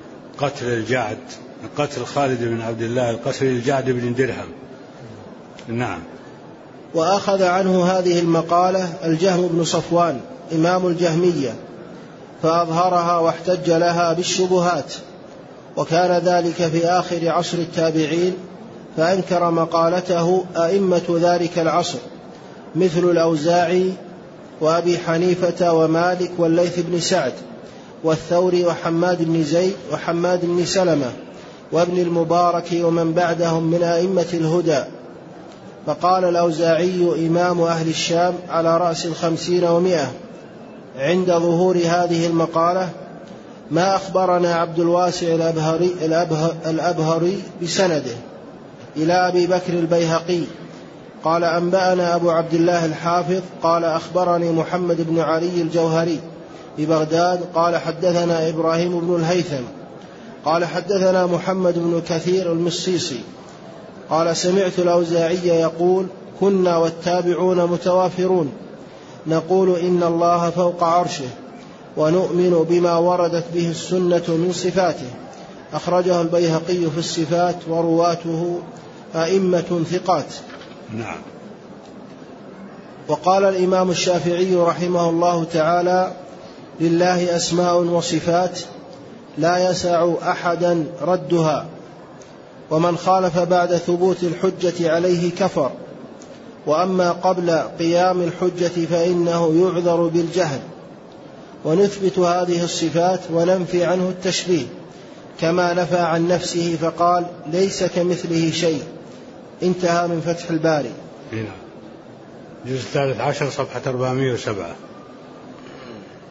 Speaker 1: قتل خالد بن عبد الله القسري الجعد بن درهم. نعم.
Speaker 2: وأخذ عنه هذه المقالة الجهم بن صفوان إمام الجهمية فأظهرها واحتج لها بالشبهات، وكان ذلك في آخر عصر التابعين، فأنكر مقالته أئمة ذلك العصر مثل الأوزاعي وأبي حنيفة ومالك والليث بن سعد والثوري وحماد بن زيد وحماد بن سلمة وابن المبارك ومن بعدهم من أئمة الهدى. فقال الأوزاعي إمام أهل الشام على رأس 50 و100 عند ظهور هذه المقالة ما أخبرنا عبد الواسع الأبهري بسنده إلى أبي بكر البيهقي قال أنبأنا أبو عبد الله الحافظ قال أخبرني محمد بن علي الجوهري ببغداد قال حدثنا إبراهيم بن الهيثم قال حدثنا محمد بن كثير المصيصي قال سمعت الأوزاعي يقول كنا والتابعون متوافرون نقول إن الله فوق عرشه ونؤمن بما وردت به السنة من صفاته. أخرجه البيهقي في الصفات ورواته أئمة ثقات.
Speaker 1: نعم.
Speaker 2: وقال الإمام الشافعي رحمه الله تعالى لله أسماء وصفات لا يسع أحدا ردها، ومن خالف بعد ثبوت الحجة عليه كفر، وأما قبل قيام الحجة فإنه يعذر بالجهل. ونثبت هذه الصفات وننفي عنه التشبيه كما نفى عن نفسه فقال ليس كمثله شيء. انتهى من فتح الباري.
Speaker 1: جزء 13 صفحة 407.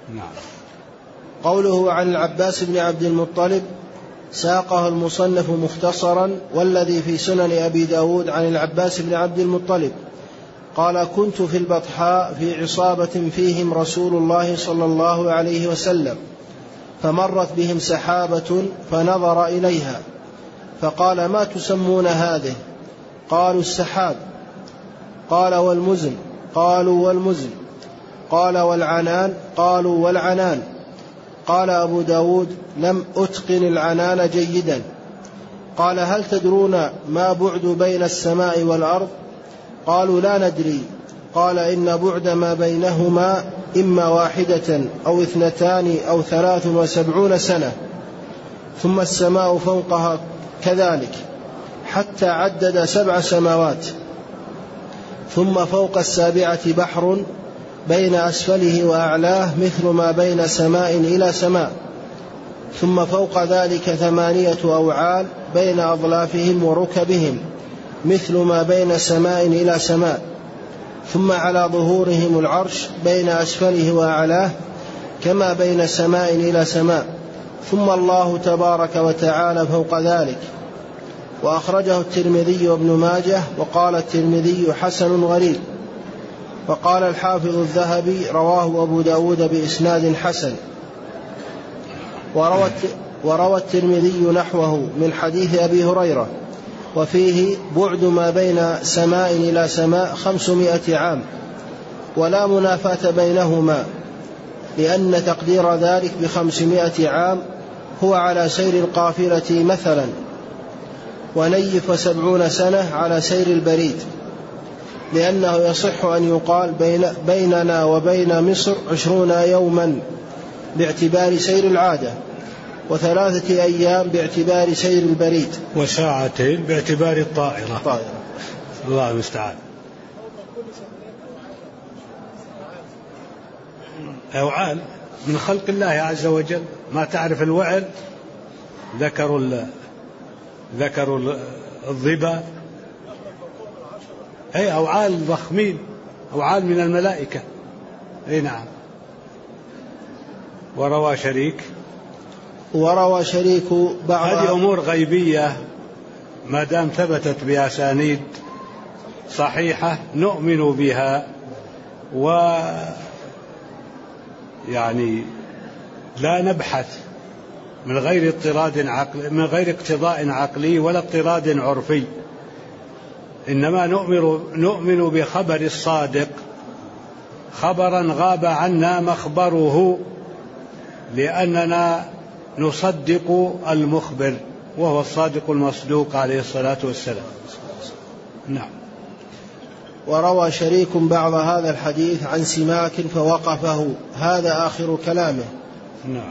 Speaker 1: نعم.
Speaker 2: قوله عن العباس بن عبد المطلب ساقه المصنف مختصرا، والذي في سنن أبي داود عن العباس بن عبد المطلب قال: كنت في البطحاء في عصابة فيهم رسول الله صلى الله عليه وسلم، فمرت بهم سحابة فنظر إليها فقال: ما تسمون هذه؟ قالوا: السحاب. قال: والمزن؟ قالوا: والمزن. قال: والعنان؟ قالوا: والعنان. قال أبو داود: لم أتقن العنان جيدا. قال: هل تدرون ما بعد بين السماء والأرض؟ قالوا: لا ندري. قال: إن بعد ما بينهما إما 1 أو 2 أو 73 سنة، ثم السماء فوقها كذلك، حتى عدد 7 سماوات، ثم فوق السابعة بحر بين أسفله وأعلاه مثل ما بين سماء إلى سماء، ثم فوق ذلك 8 أوعال بين أظلافهم وركبهم مثل ما بين سماء إلى سماء، ثم على ظهورهم العرش بين أسفله وأعلاه كما بين سماء إلى سماء، ثم الله تبارك وتعالى فوق ذلك. وأخرجه الترمذي وابن ماجه، وقال الترمذي: حسن غريب. وقال الحافظ الذهبي: رواه أبو داود بإسناد حسن. وروى الترمذي نحوه من حديث أبي هريرة، وفيه: بعد ما بين سماء إلى سماء 500 عام، ولا منافاة بينهما، لأن تقدير ذلك ب500 عام هو على سير القافلة مثلا، ونيف 70 سنة على سير البريد، لأنه يصح أن يقال بيننا وبين مصر 20 يوما باعتبار سير العادة، و3 أيام باعتبار سير البريد،
Speaker 1: وساعتين باعتبار الطائرة. الله المستعان. أوعال من خلق الله عز وجل، ما تعرف الوعل، ذكروا الظبا، أي أوعال ضخمين، أوعال من الملائكة. أي نعم. وروى شريك بعض هذه أمور غيبية، ما دام ثبتت بأسانيد صحيحة نؤمن بها، ويعني لا نبحث من غير اقتضاء عقلي ولا اضطراد عرفي، إنما نؤمن بخبر الصادق خبرا غاب عنا مخبره، لأننا نصدق المخبر وهو الصادق المصدوق عليه الصلاة والسلام. نعم.
Speaker 2: وروى شريك بعض هذا الحديث عن سماك فوقفه، هذا آخر كلامه.
Speaker 1: نعم.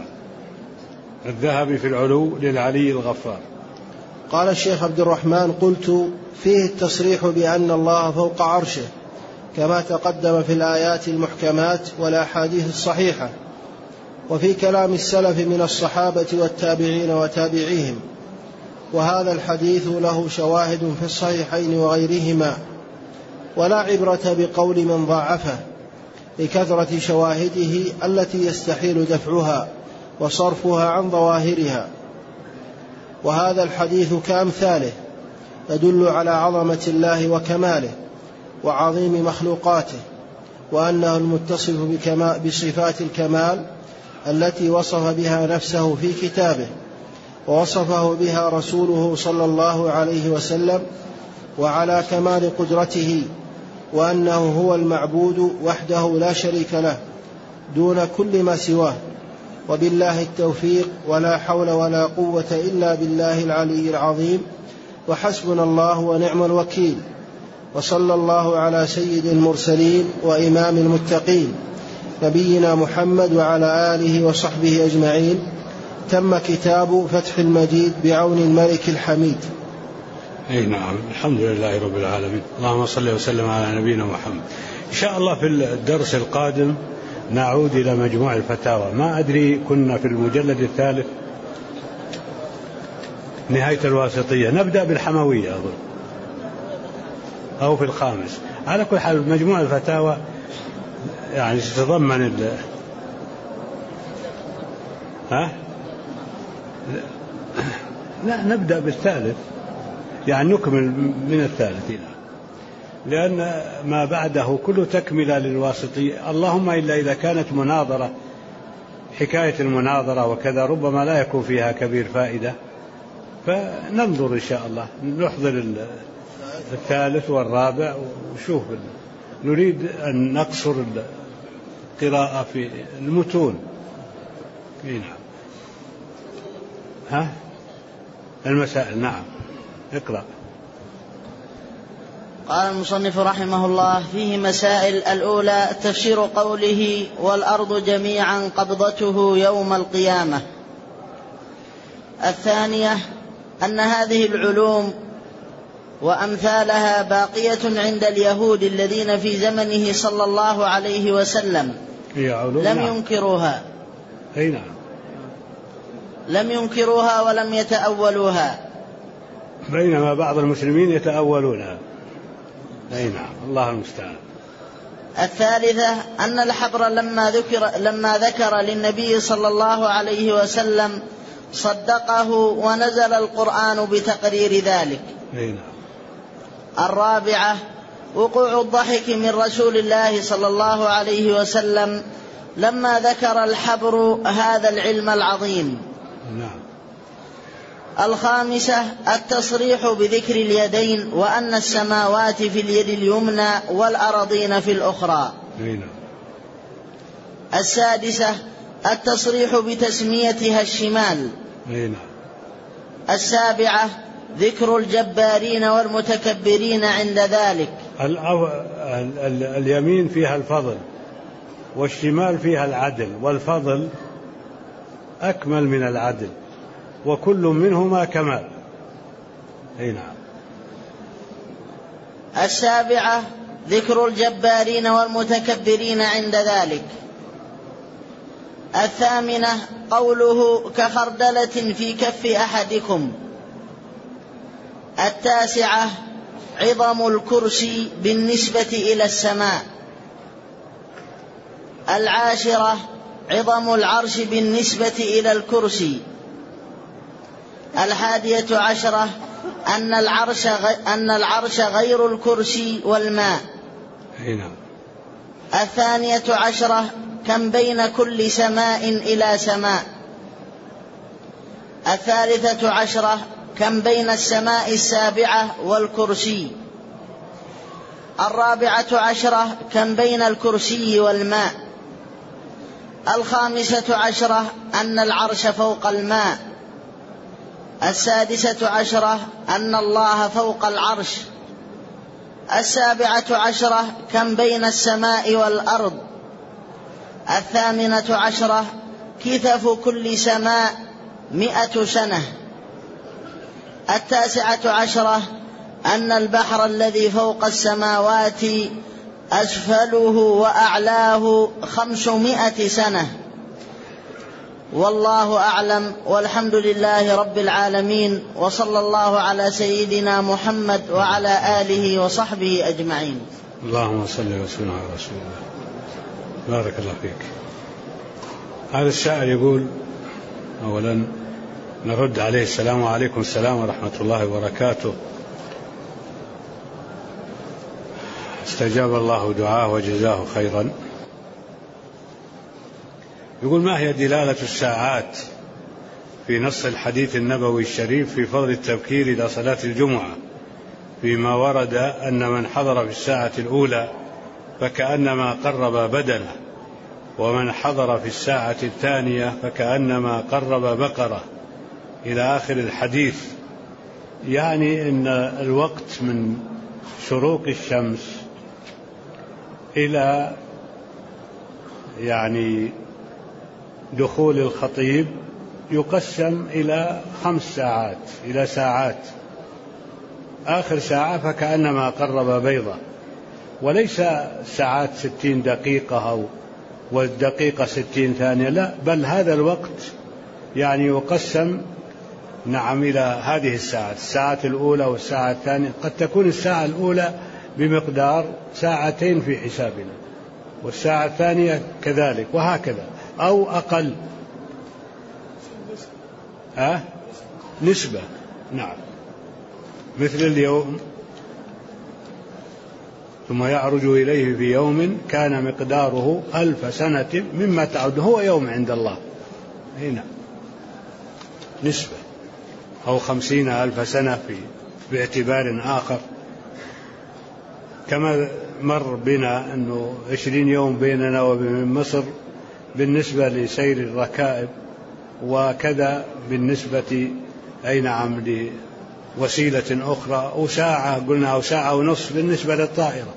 Speaker 1: الذهبي في العلو للعلي الغفار.
Speaker 2: قال الشيخ عبد الرحمن: قلت: فيه التصريح بأن الله فوق عرشه كما تقدم في الآيات المحكمات والأحاديث الصحيحة، وفي كلام السلف من الصحابة والتابعين وتابعيهم، وهذا الحديث له شواهد في الصحيحين وغيرهما، ولا عبرة بقول من ضعفه لكثرة شواهده التي يستحيل دفعها وصرفها عن ظواهرها. وهذا الحديث كأمثاله يدل على عظمة الله وكماله وعظيم مخلوقاته، وأنه المتصف بصفات الكمال التي وصف بها نفسه في كتابه، ووصفه بها رسوله صلى الله عليه وسلم، وعلى كمال قدرته، وأنه هو المعبود وحده لا شريك له دون كل ما سواه. وبالله التوفيق، ولا حول ولا قوة إلا بالله العلي العظيم، وحسبنا الله ونعم الوكيل. وصلى الله على سيد المرسلين وإمام المتقين نبينا محمد وعلى آله وصحبه أجمعين. تم كتاب فتح المجيد بعون الملك الحميد.
Speaker 1: أي نعم. الحمد لله رب العالمين، اللهم صل وسلم على نبينا محمد. إن شاء الله في الدرس القادم نعود إلى مجموع الفتاوى. ما أدري كنا في المجلد الثالث نهاية الواسطية، نبدأ بالحموية أظن أو في الخامس. على كل حال مجموع الفتاوى يعني تتضمن ها؟ لا نبدأ بالثالث، يعني نكمل من الثالث هنا، لأن ما بعده كله تكملة للواسطية، اللهم إلا إذا كانت مناظرة، حكاية المناظرة وكذا ربما لا يكون فيها كبير فائدة، فننظر إن شاء الله نحضر الثالث والرابع وشوف. نريد أن نقصر القراءة في المتون. نعم. ها؟ المسائل. نعم اقرأ.
Speaker 3: قال المصنف رحمه الله: فيه مسائل. الأولى تفسير قوله والأرض جميعا قبضته يوم القيامة. الثانية أن هذه العلوم وأمثالها باقية عند اليهود الذين في زمنه صلى الله عليه وسلم لم ينكروها.
Speaker 1: أي نعم.
Speaker 3: لم ينكروها ولم يتأولوها،
Speaker 1: بينما بعض المسلمين يتأولونها. أي نعم، الله المستعان.
Speaker 3: الثالثة أن الحبر لما ذكر للنبي صلى الله عليه وسلم صدقه ونزل القرآن بتقرير ذلك.
Speaker 1: أي نعم.
Speaker 3: الرابعة وقوع الضحك من رسول الله صلى الله عليه وسلم لما ذكر الحبر هذا العلم العظيم.
Speaker 1: نعم.
Speaker 3: الخامسة التصريح بذكر اليدين وأن السماوات في اليد اليمنى والأرضين في الأخرى.
Speaker 1: نعم.
Speaker 3: السادسة التصريح بتسميتها الشمال.
Speaker 1: نعم.
Speaker 3: السابعة ذكر الجبارين والمتكبرين عند ذلك.
Speaker 1: اليمين فيها الفضل والشمال فيها العدل، والفضل أكمل من العدل، وكل منهما كمال. أي نعم.
Speaker 3: السابعة ذكر الجبارين والمتكبرين عند ذلك. الثامنة قوله كخردلة في كف أحدكم. التاسعة عظم الكرسي بالنسبة إلى السماء. العاشرة عظم العرش بالنسبة إلى الكرسي. 11 أن العرش غير الكرسي والماء. 12 كم بين كل سماء إلى سماء. 13 كم بين السماء السابعة والكرسي. 14 كم بين الكرسي والماء. 15 أن العرش فوق الماء. 16 أن الله فوق العرش. 17 كم بين السماء والأرض. 18 كثف كل سماء 100 سنة. 19 أن البحر الذي فوق السماوات أسفله وأعلاه 500 سنة. والله أعلم، والحمد لله رب العالمين، وصلى الله على سيدنا محمد وعلى آله وصحبه أجمعين.
Speaker 1: اللهم صل وسلم على رسول الله. بارك الله فيك. هذا الشاعر يقول أولا نرد عليه السلام عليكم السلام ورحمة الله وبركاته. استجاب الله دعاه وجزاه خيرا. يقول ما هي دلالة الساعات في نص الحديث النبوي الشريف في فضل التبكير إلى صلاة الجمعة، فيما ورد أن من حضر في الساعة الأولى فكأنما قرب بدنه، ومن حضر في الساعة الثانية فكأنما قرب بقرة، إلى آخر الحديث. يعني أن الوقت من شروق الشمس إلى يعني دخول الخطيب يقسم إلى 5 ساعات، إلى ساعات. آخر ساعة فكأنما قرب بيضة، وليس ساعات 60 دقيقة أو والدقيقة 60 ثانية، لا، بل هذا الوقت يعني يقسم نعم إلى هذه الساعات الأولى والساعة الثانية. قد تكون الساعة الأولى بمقدار 2 في حسابنا، والساعة الثانية كذلك، وهكذا أو أقل. نسبة، نعم، مثل اليوم ثم يعرج إليه في يوم كان مقداره 1000 سنة مما تعد، هو يوم عند الله هنا نسبة، أو 50,000 سنة باعتبار آخر، كما مر بنا أنه 20 يوم بيننا وبين مصر بالنسبة لسير الركائب، وكذا بالنسبة لوسيلة أخرى، أو ساعة قلنا، أو ساعة ونصف بالنسبة للطائرة.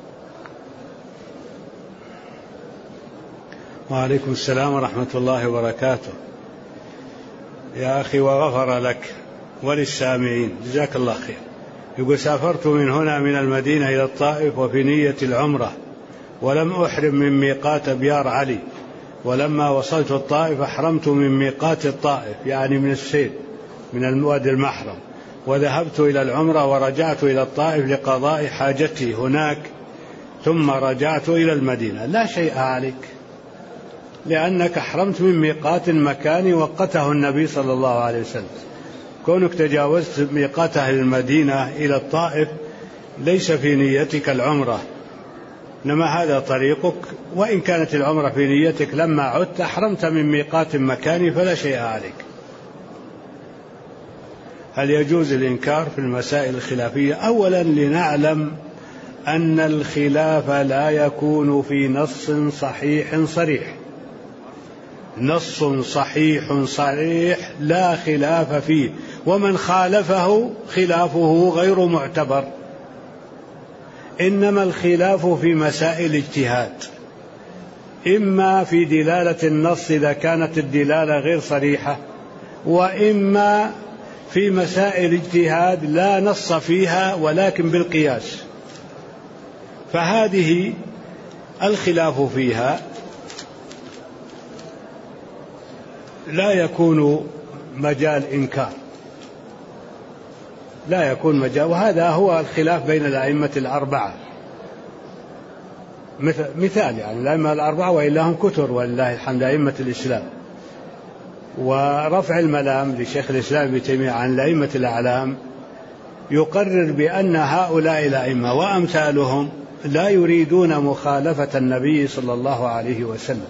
Speaker 1: وعليكم السلام ورحمة الله وبركاته. يا أخي وغفر لك وللسامعين، جزاك الله خير. يقول: سافرت من هنا من المدينة إلى الطائف وفي نية العمرة، ولم أحرم من ميقات أبيار علي، ولما وصلت الطائف أحرمت من ميقات الطائف، يعني من السيل من الوادي المحرم، وذهبت إلى العمرة ورجعت إلى الطائف لقضاء حاجتي هناك، ثم رجعت إلى المدينة. لا شيء عليك، لأنك أحرمت من ميقات مكاني وقته النبي صلى الله عليه وسلم. كونك تجاوزت ميقات أهل المدينة إلى الطائف ليس في نيتك العمرة، إنما هذا طريقك، وإن كانت العمرة في نيتك لما عدت أحرمت من ميقات مكاني فلا شيء عليك. هل يجوز الإنكار في المسائل الخلافية؟ أولا لنعلم أن الخلاف لا يكون في نص صحيح صريح، نص صحيح صريح لا خلاف فيه، ومن خالفه خلافه غير معتبر، إنما الخلاف في مسائل اجتهاد، إما في دلالة النص إذا كانت الدلالة غير صريحة، وإما في مسائل اجتهاد لا نص فيها ولكن بالقياس، فهذه الخلاف فيها لا يكون مجال إنكار، لا يكون مجال. وهذا هو الخلاف بين الأئمة الأربعة، مثال يعني الأئمة الأربعة وإلا هم كثر ولله الحمد أئمة الإسلام. ورفع الملام لشيخ الإسلام ابن تيمية عن الأئمة الأعلام يقرر بأن هؤلاء الأئمة وأمثالهم لا يريدون مخالفة النبي صلى الله عليه وسلم،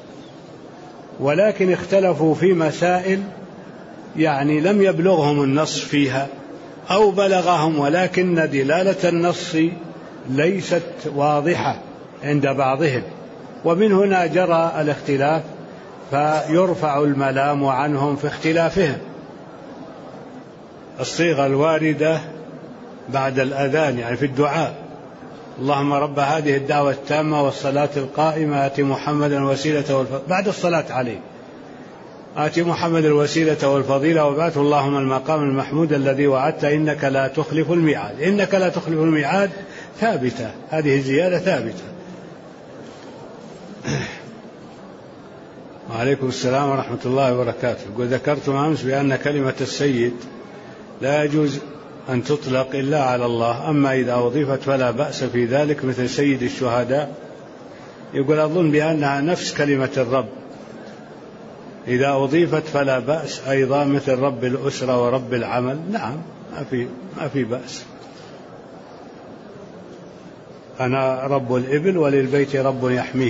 Speaker 1: ولكن اختلفوا في مسائل يعني لم يبلغهم النص فيها، أو بلغهم ولكن دلالة النص ليست واضحة عند بعضهم، ومن هنا جرى الاختلاف، فيرفع الملام عنهم في اختلافهم. الصيغة الواردة بعد الأذان يعني في الدعاء: اللهم رب هذه الدعوة التامة والصلاة القائمة آت محمدا الوسيلة والفضيلة، بعد الصلاة عليه آت محمد الوسيلة والفضيلة وبعثه اللهم المقام المحمود الذي وعدت إنك لا تخلف الميعاد. إنك لا تخلف الميعاد ثابتة، هذه الزيادة ثابتة. وعليكم السلام ورحمة الله وبركاته. وذكرتم أمس بأن كلمة السيد لا يجوز أن تطلق إلا على الله، أما إذا أضيفت فلا بأس في ذلك، مثل سيد الشهداء. يقول أظن بأنها نفس كلمة الرب، إذا أضيفت فلا بأس أيضا، مثل رب الأسرة ورب العمل. نعم، ما في بأس. أنا رب الإبل وللبيت رب يحميه.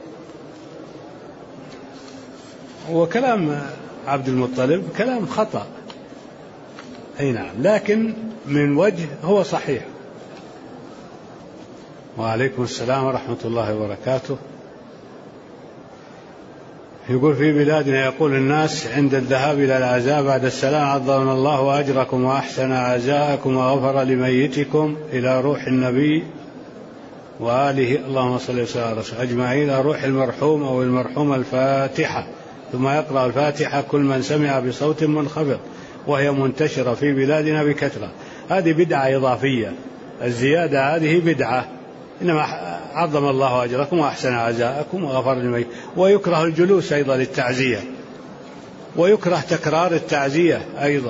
Speaker 1: وكلام عبد المطلب كلام خطأ، أي نعم، لكن من وجه هو صحيح. وعليكم السلام ورحمة الله وبركاته. يقول: في بلادنا يقول الناس عند الذهاب إلى العزاء بعد السلام: عظم الله أجركم وأحسن عزاءكم وغفر لميتكم إلى روح النبي وآله اللهم صل وسلم على رسوله أجمعين، إلى روح المرحوم أو المرحوم الفاتحة، ثم يقرأ الفاتحة كل من سمع بصوت منخفض، وهي منتشرة في بلادنا بكثرة. هذه بدعة إضافية، الزيادة هذه بدعة، إنما عظم الله أجركم وأحسن عزاءكم وغفر لميتكم. ويكره الجلوس أيضا للتعزية، ويكره تكرار التعزية أيضا.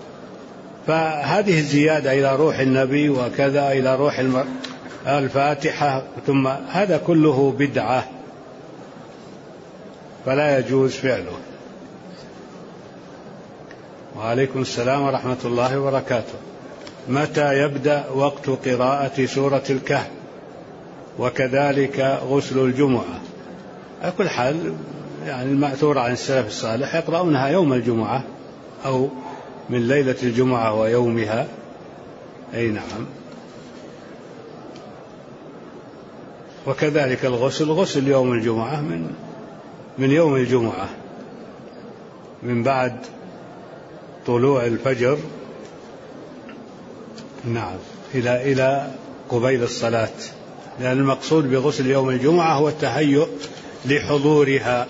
Speaker 1: فهذه الزيادة إلى روح النبي وكذا إلى روح الفاتحة، ثم هذا كله بدعة فلا يجوز فعله. وعليكم السلام ورحمة الله وبركاته. متى يبدأ وقت قراءة سورة الكهف؟ وكذلك غسل الجمعة. على كل حال يعني المأثور عن السلف الصالح يقرؤونها يوم الجمعة أو من ليلة الجمعة ويومها. أي نعم. وكذلك غسل يوم الجمعة من يوم الجمعة من بعد طلوع الفجر، نعم، إلى قبيل الصلاة، لأن المقصود بغسل يوم الجمعة هو التهيؤ لحضورها.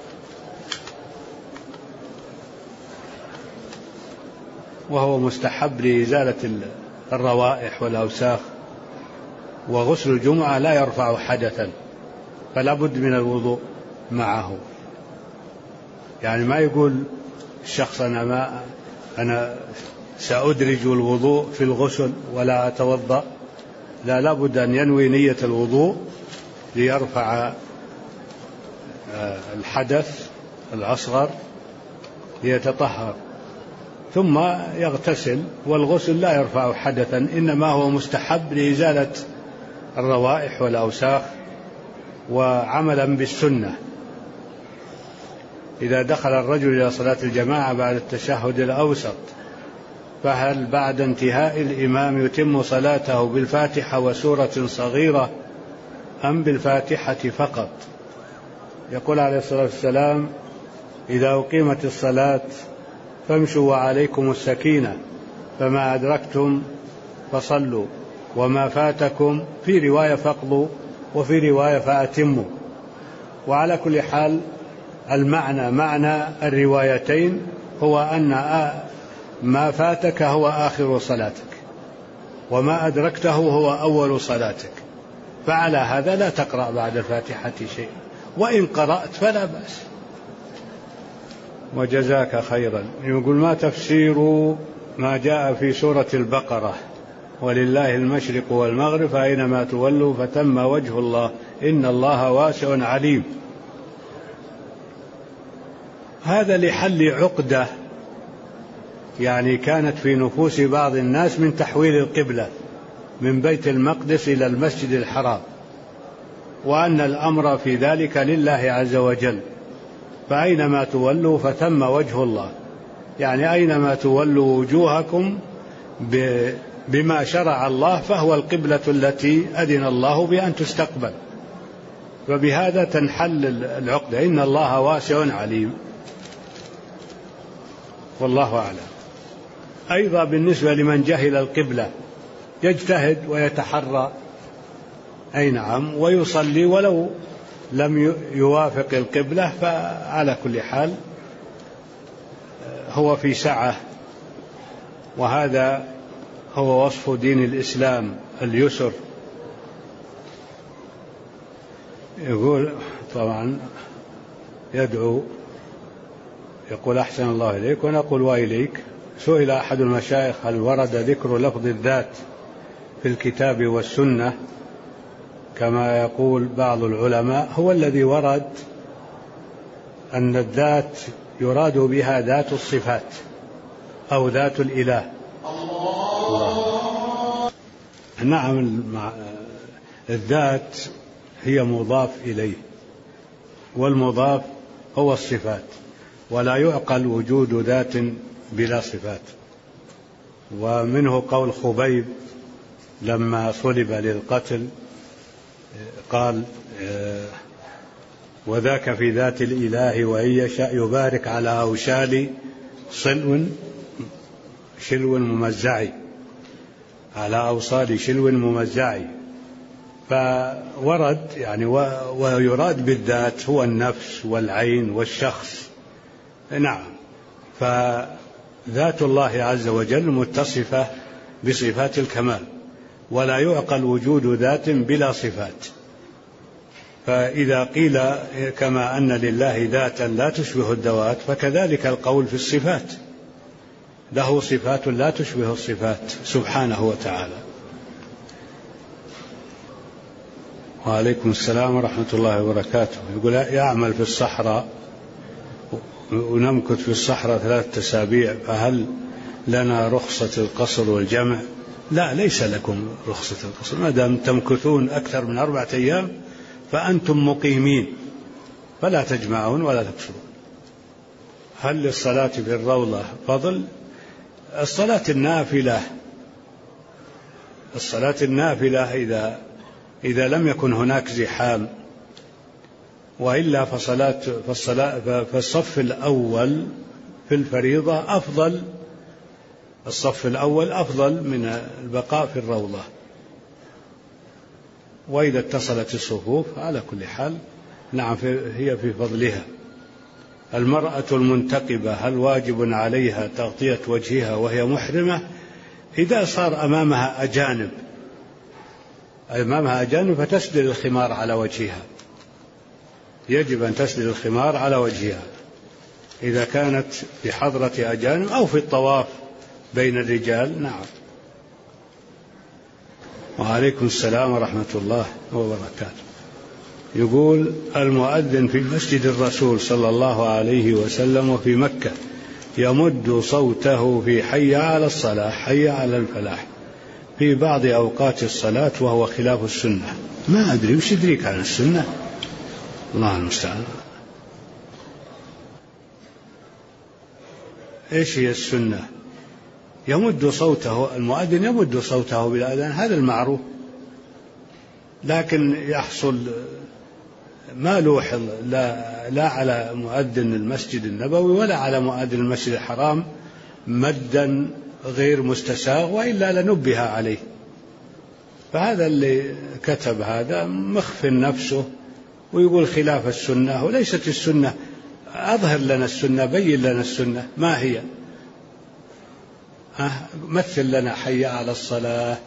Speaker 1: وهو مستحب لإزالة الروائح والأوساخ. وغسل الجمعة لا يرفع حدثا، فلا بد من الوضوء معه. يعني ما يقول الشخص أنا سأدرج الوضوء في الغسل ولا أتوضأ، لا بد أن ينوي نية الوضوء ليرفع الحدث الأصغر ليتطهر، ثم يغتسل. والغسل لا يرفع حدثا، إنما هو مستحب لإزالة الروائح والأوساخ وعملا بالسنة. إذا دخل الرجل إلى صلاة الجماعة بعد التشهد الأوسط، فهل بعد انتهاء الإمام يتم صلاته بالفاتحة وسورة صغيرة أم بالفاتحة فقط؟ يقول عليه الصلاة والسلام: إذا أقيمت الصلاة فامشوا وعليكم السكينة، فما أدركتم فصلوا وما فاتكم في رواية فاقضوا وفي رواية فأتموا. وعلى كل حال معنى الروايتين هو أن ما فاتك هو آخر صلاتك، وما أدركته هو أول صلاتك. فعلى هذا لا تقرأ بعد الفاتحة شيء، وإن قرأت فلا بأس. وجزاك خيرا. يقول: ما تفسير ما جاء في سورة البقرة: ولله المشرق والمغرب فأينما تولوا فتم وجه الله إن الله واسع عليم؟ هذا لحل عقدة يعني كانت في نفوس بعض الناس من تحويل القبلة من بيت المقدس إلى المسجد الحرام، وأن الأمر في ذلك لله عز وجل، فأينما تولوا فتم وجه الله، يعني أينما تولوا وجوهكم بما شرع الله فهو القبلة التي أذن الله بأن تستقبل. فبهذا تنحل العقدة، إن الله واسع عليم، والله أعلم. أيضا بالنسبة لمن جهل القبلة يجتهد ويتحرى، أي نعم، ويصلي ولو لم يوافق القبلة، فعلى كل حال هو في سعة. وهذا هو وصف دين الإسلام اليسر. يقول طبعا يدعو، يقول: أحسن الله إليك. ونقول وإليك. سئل أحد المشايخ: هل ورد ذكر لفظ الذات في الكتاب والسنة كما يقول بعض العلماء؟ هو الذي ورد أن الذات يراد بها ذات الصفات أو ذات الإله. الله. نعم، الذات هي مضاف إليه، والمضاف هو الصفات، ولا يعقل وجود ذات بلا صفات. ومنه قول خبيب لما صلب للقتل قال: وذاك في ذات الإله وإن يشاء يبارك على أوشال شلو ممزعي، على أوصال شلو ممزعي. فورد يعني ويراد بالذات هو النفس والعين والشخص. نعم، فذات الله عز وجل متصفة بصفات الكمال، ولا يعقل وجود ذات بلا صفات. فإذا قيل كما أن لله ذاتا لا تشبه الذوات، فكذلك القول في الصفات، له صفات لا تشبه الصفات سبحانه وتعالى. وعليكم السلام ورحمة الله وبركاته. يقول: يعمل في الصحراء ونمكث في الصحراء 3 أسابيع، فهل لنا رخصة القصر والجمع؟ لا، ليس لكم رخصة القصر، ما دام تمكثون أكثر من 4 أيام فأنتم مقيمين، فلا تجمعون ولا تقصرون. هل للصلاة في الروضة فضل؟ الصلاة النافلة إذا لم يكن هناك زحام، وإلا فالصف الأول في الفريضة أفضل، الصف الأول أفضل من البقاء في الروضة. وإذا اتصلت الصفوف على كل حال نعم هي في فضلها. المرأة المنتقبة هل واجب عليها تغطية وجهها وهي محرمة؟ إذا صار أمامها أجانب فتسدل الخمار على وجهها، يجب أن تسدل الخمار على وجهها إذا كانت في حضرة أجانب أو في الطواف بين الرجال. نعم. وعليكم السلام ورحمة الله وبركاته. يقول: المؤذن في مسجد الرسول صلى الله عليه وسلم وفي مكة يمد صوته في حي على الصلاة حي على الفلاح في بعض أوقات الصلاة وهو خلاف السنة. ما أدري وش يدريك عن السنة، الله المستعان. إيش هي السنة؟ يمد صوته، المؤذن يمد صوته بالأذان، هذا المعروف، لكن يحصل ما لوحظ لا على مؤذن المسجد النبوي ولا على مؤذن المسجد الحرام مدا غير مستساغ، وإلا لنبه عليه. فهذا اللي كتب هذا مخف نفسه ويقول خلاف السنة، وليست السنة. أظهر لنا السنة، بين لنا السنة ما هي، مثل لنا حي على الصلاة.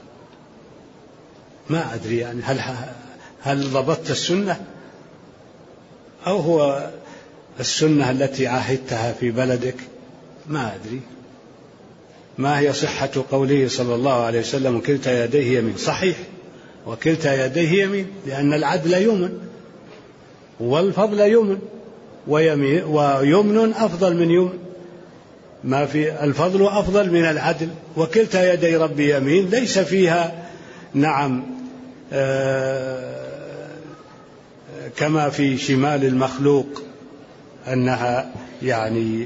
Speaker 1: ما أدري يعني هل ضبطت السنة أو هو السنة التي عاهدتها في بلدك؟ ما أدري. ما هي صحة قوله صلى الله عليه وسلم: كلتا يديه يمين؟ صحيح، وكلتا يديه يمين، لأن العدل يمن والفضل يمن، ويمن أفضل من يمن، ما في الفضل أفضل من العدل. وكلتا يدي ربي يمين ليس فيها نعم كما في شمال المخلوق أنها يعني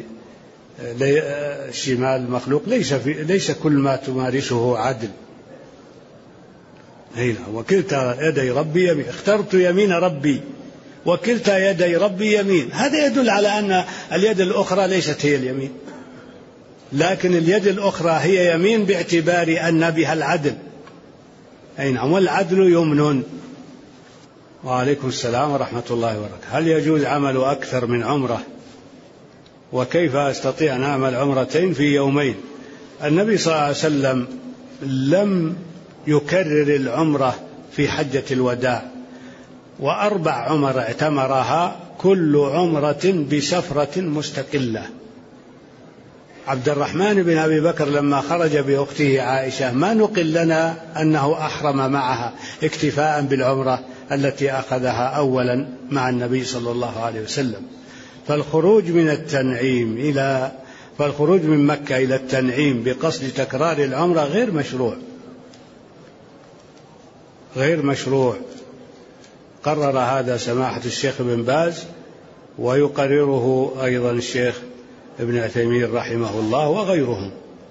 Speaker 1: شمال المخلوق ليس كل ما تمارسه عدل. هنا وكلتا يدي ربي يمين، اخترت يمين ربي، وكلتا يدي ربي يمين، هذا يدل على أن اليد الأخرى ليست هي اليمين، لكن اليد الأخرى هي يمين باعتبار أن بها العدل. أي نعم، والعدل يمن. وعليكم السلام ورحمة الله وبركاته. هل يجوز عمل أكثر من عمرة؟ وكيف أستطيع أن أعمل عمرتين في يومين؟ النبي صلى الله عليه وسلم لم يكرر العمرة في حجة الوداع، و4 عمر اعتمرها، كل عمرة بسفرة مستقلة. عبد الرحمن بن أبي بكر لما خرج بأخته عائشة ما نقل لنا أنه أحرم معها اكتفاء بالعمرة التي أخذها أولا مع النبي صلى الله عليه وسلم. فالخروج من مكة إلى التنعيم بقصد تكرار العمرة غير مشروع. قرر هذا سماحة الشيخ ابن باز، ويقرره أيضا الشيخ ابن عثيمين رحمه الله وغيرهم.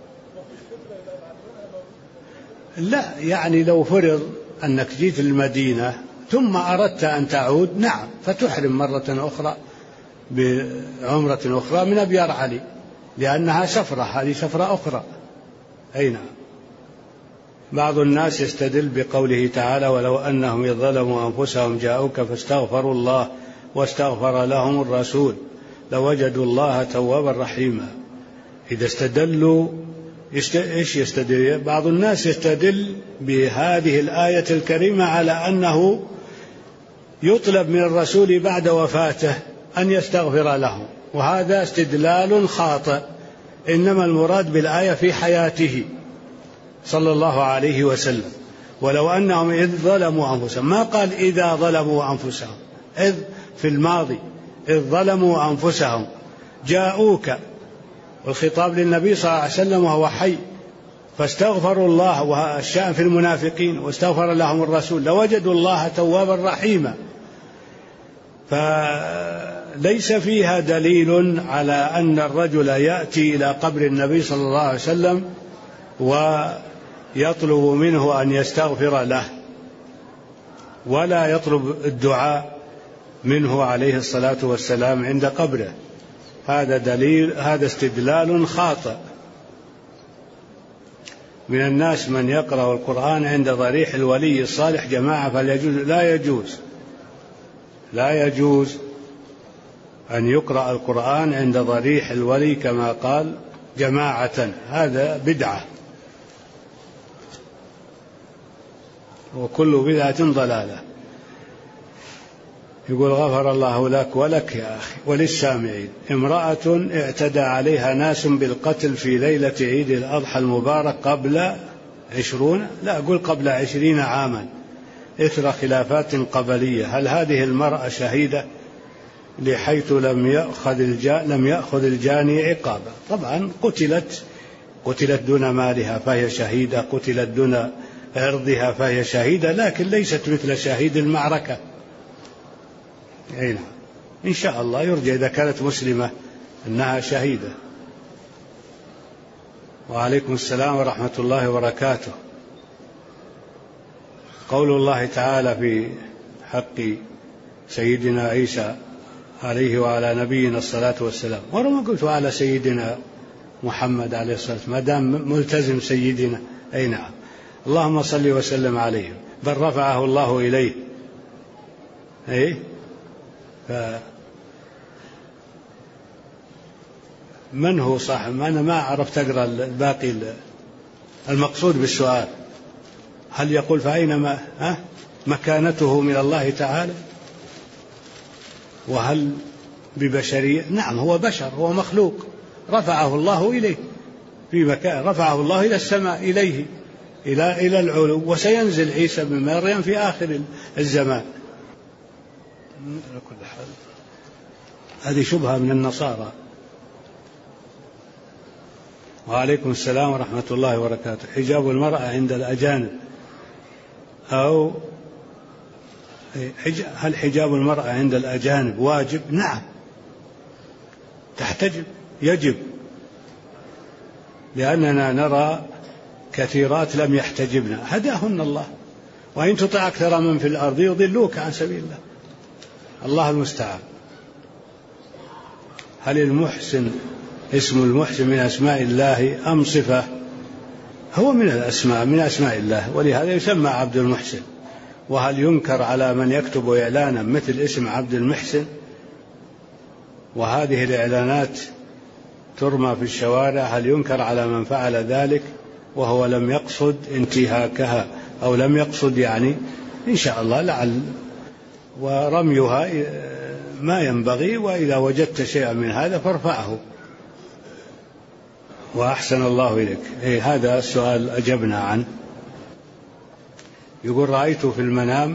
Speaker 1: لا يعني لو فرض أنك جيت المدينة ثم أردت أن تعود، نعم، فتحرم مرة أخرى بعمرة أخرى من أبيار علي، لأنها سفرة، هذه سفرة أخرى. أي نعم. بعض الناس يستدل بقوله تعالى: ولو أنهم إذ ظلموا أنفسهم جاءوك فاستغفروا الله واستغفر لهم الرسول لوجدوا الله توابا رحيما. إذا استدلوا إيش يستدل؟ بعض الناس يستدل بهذه الآية الكريمة على أنه يطلب من الرسول بعد وفاته أن يستغفر له، وهذا استدلال خاطئ. إنما المراد بالآية في حياته صلى الله عليه وسلم. ولو أنهم إذ ظلموا أنفسهم، ما قال إذا ظلموا أنفسهم، إذ في الماضي، إذ ظلموا أنفسهم، جاءوك، والخطاب للنبي صلى الله عليه وسلم وهو حي، فاستغفروا الله، والشأن في المنافقين، واستغفر لهم الرسول لوجدوا الله توابا رحيما. فليس فيها دليل على أن الرجل يأتي إلى قبر النبي صلى الله عليه وسلم ويطلب منه أن يستغفر له، ولا يطلب الدعاء منه عليه الصلاة والسلام عند قبره. هذا استدلال خاطئ. من الناس من يقرأ القرآن عند ضريح الولي الصالح جماعة، لا يجوز أن يقرأ القرآن عند ضريح الولي كما قال جماعة، هذا بدعة، وكل بدعة ضلالة. يقول غفر الله لك ولك يا أخي وللسامعين. امرأة اعتدى عليها ناس بالقتل في ليلة عيد الأضحى المبارك قبل 20 عاما إثر خلافات قبلية. هل هذه المرأة شهيدة لحيث لم يأخذ الجاني عقابا؟ طبعا قتلت دون مالها فهي شهيدة، قتلت دون عرضها فهي شهيدة، لكن ليست مثل شهيد المعركة. إن شاء الله يرجى إذا كانت مسلمة أنها شهيدة. وعليكم السلام ورحمة الله وبركاته. قول الله تعالى في حق سيدنا عيسى عليه وعلى نبينا الصلاة والسلام، ورما قلت على سيدنا محمد عليه الصلاة والسلام ما دام ملتزم سيدنا، أي نعم، اللهم صل وسلم عليه، بل رفعه الله إليه. من هو صاحب؟ أنا ما عرفت أقرأ الباقي. المقصود بالسؤال هل يقول فأين مكانته من الله تعالى؟ وهل ببشرية؟ نعم، هو بشر، هو مخلوق، رفعه الله إليه في مكان، رفعه الله إلى السماء، إليه إلى العلو، وسينزل عيسى بن مريم في آخر الزمان. على كل حال هذه شبهة من النصارى. وعليكم السلام ورحمة الله وبركاته. حجاب المرأة عند الأجانب، أو هل حجاب المرأة عند الأجانب واجب؟ نعم، تحتجب، يجب، لأننا نرى كثيرات لم يحتجبن، هداهن الله، وإن تطع أكثر من في الأرض يضلوك عن سبيل الله. الله المستعان. هل المحسن اسم المحسن من أسماء الله أم صفة؟ هو من أسماء الله، ولهذا يسمى عبد المحسن. وهل ينكر على من يكتب إعلانا مثل اسم عبد المحسن؟ وهذه الإعلانات ترمى في الشوارع، هل ينكر على من فعل ذلك وهو لم يقصد انتهاكها، أو لم يقصد إن شاء الله لعل، ورميها ما ينبغي، وإذا وجدت شيئا من هذا فارفعه. وأحسن الله إليك. هذا السؤال أجبنا عنه. يقول رأيت في المنام،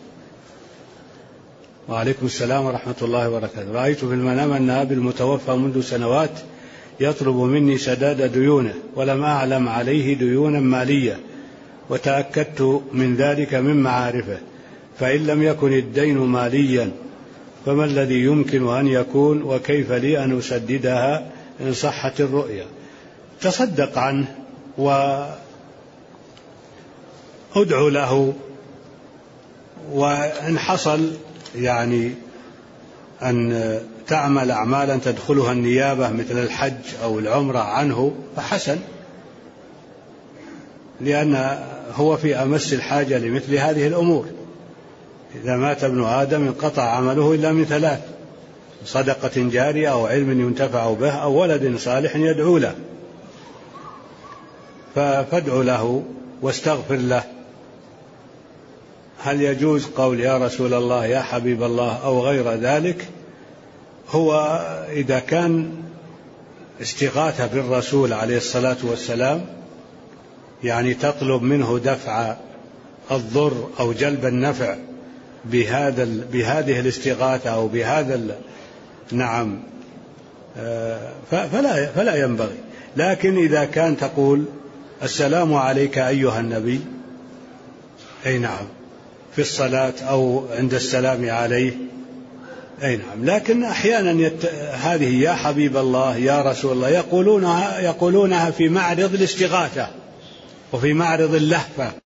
Speaker 1: وعليكم السلام ورحمة الله وبركاته، رأيت في المنام أن أبي المتوفى منذ سنوات يطلب مني سداد ديونه، ولم أعلم عليه ديونا مالية، وتأكدت من ذلك من معارفه، فإن لم يكن الدين ماليا فما الذي يمكن أن يكون، وكيف لي أن أسددها إن صحت الرؤيا؟ تصدق عنه وادع له، وإن حصل أن تعمل أعمالا تدخلها النيابة مثل الحج أو العمرة عنه فحسن، لأن هو في أمس الحاجة لمثل هذه الأمور. إذا مات ابن آدم انقطع عمله إلا من ثلاث: صدقة جارية، أو علم ينتفع به، أو ولد صالح يدعو له. فادع له واستغفر له. هل يجوز قول يا رسول الله، يا حبيب الله، أو غير ذلك؟ هو إذا كان استغاثة بالرسول عليه الصلاة والسلام، تطلب منه دفع الضر أو جلب النفع بهذه الاستغاثة أو بهذا فلا ينبغي. لكن إذا كان تقول السلام عليك أيها النبي، أي نعم، في الصلاة أو عند السلام عليه، أي نعم. لكن أحيانا هذه يا حبيب الله يا رسول الله يقولونها في معرض الاستغاثة وفي معرض اللهفة.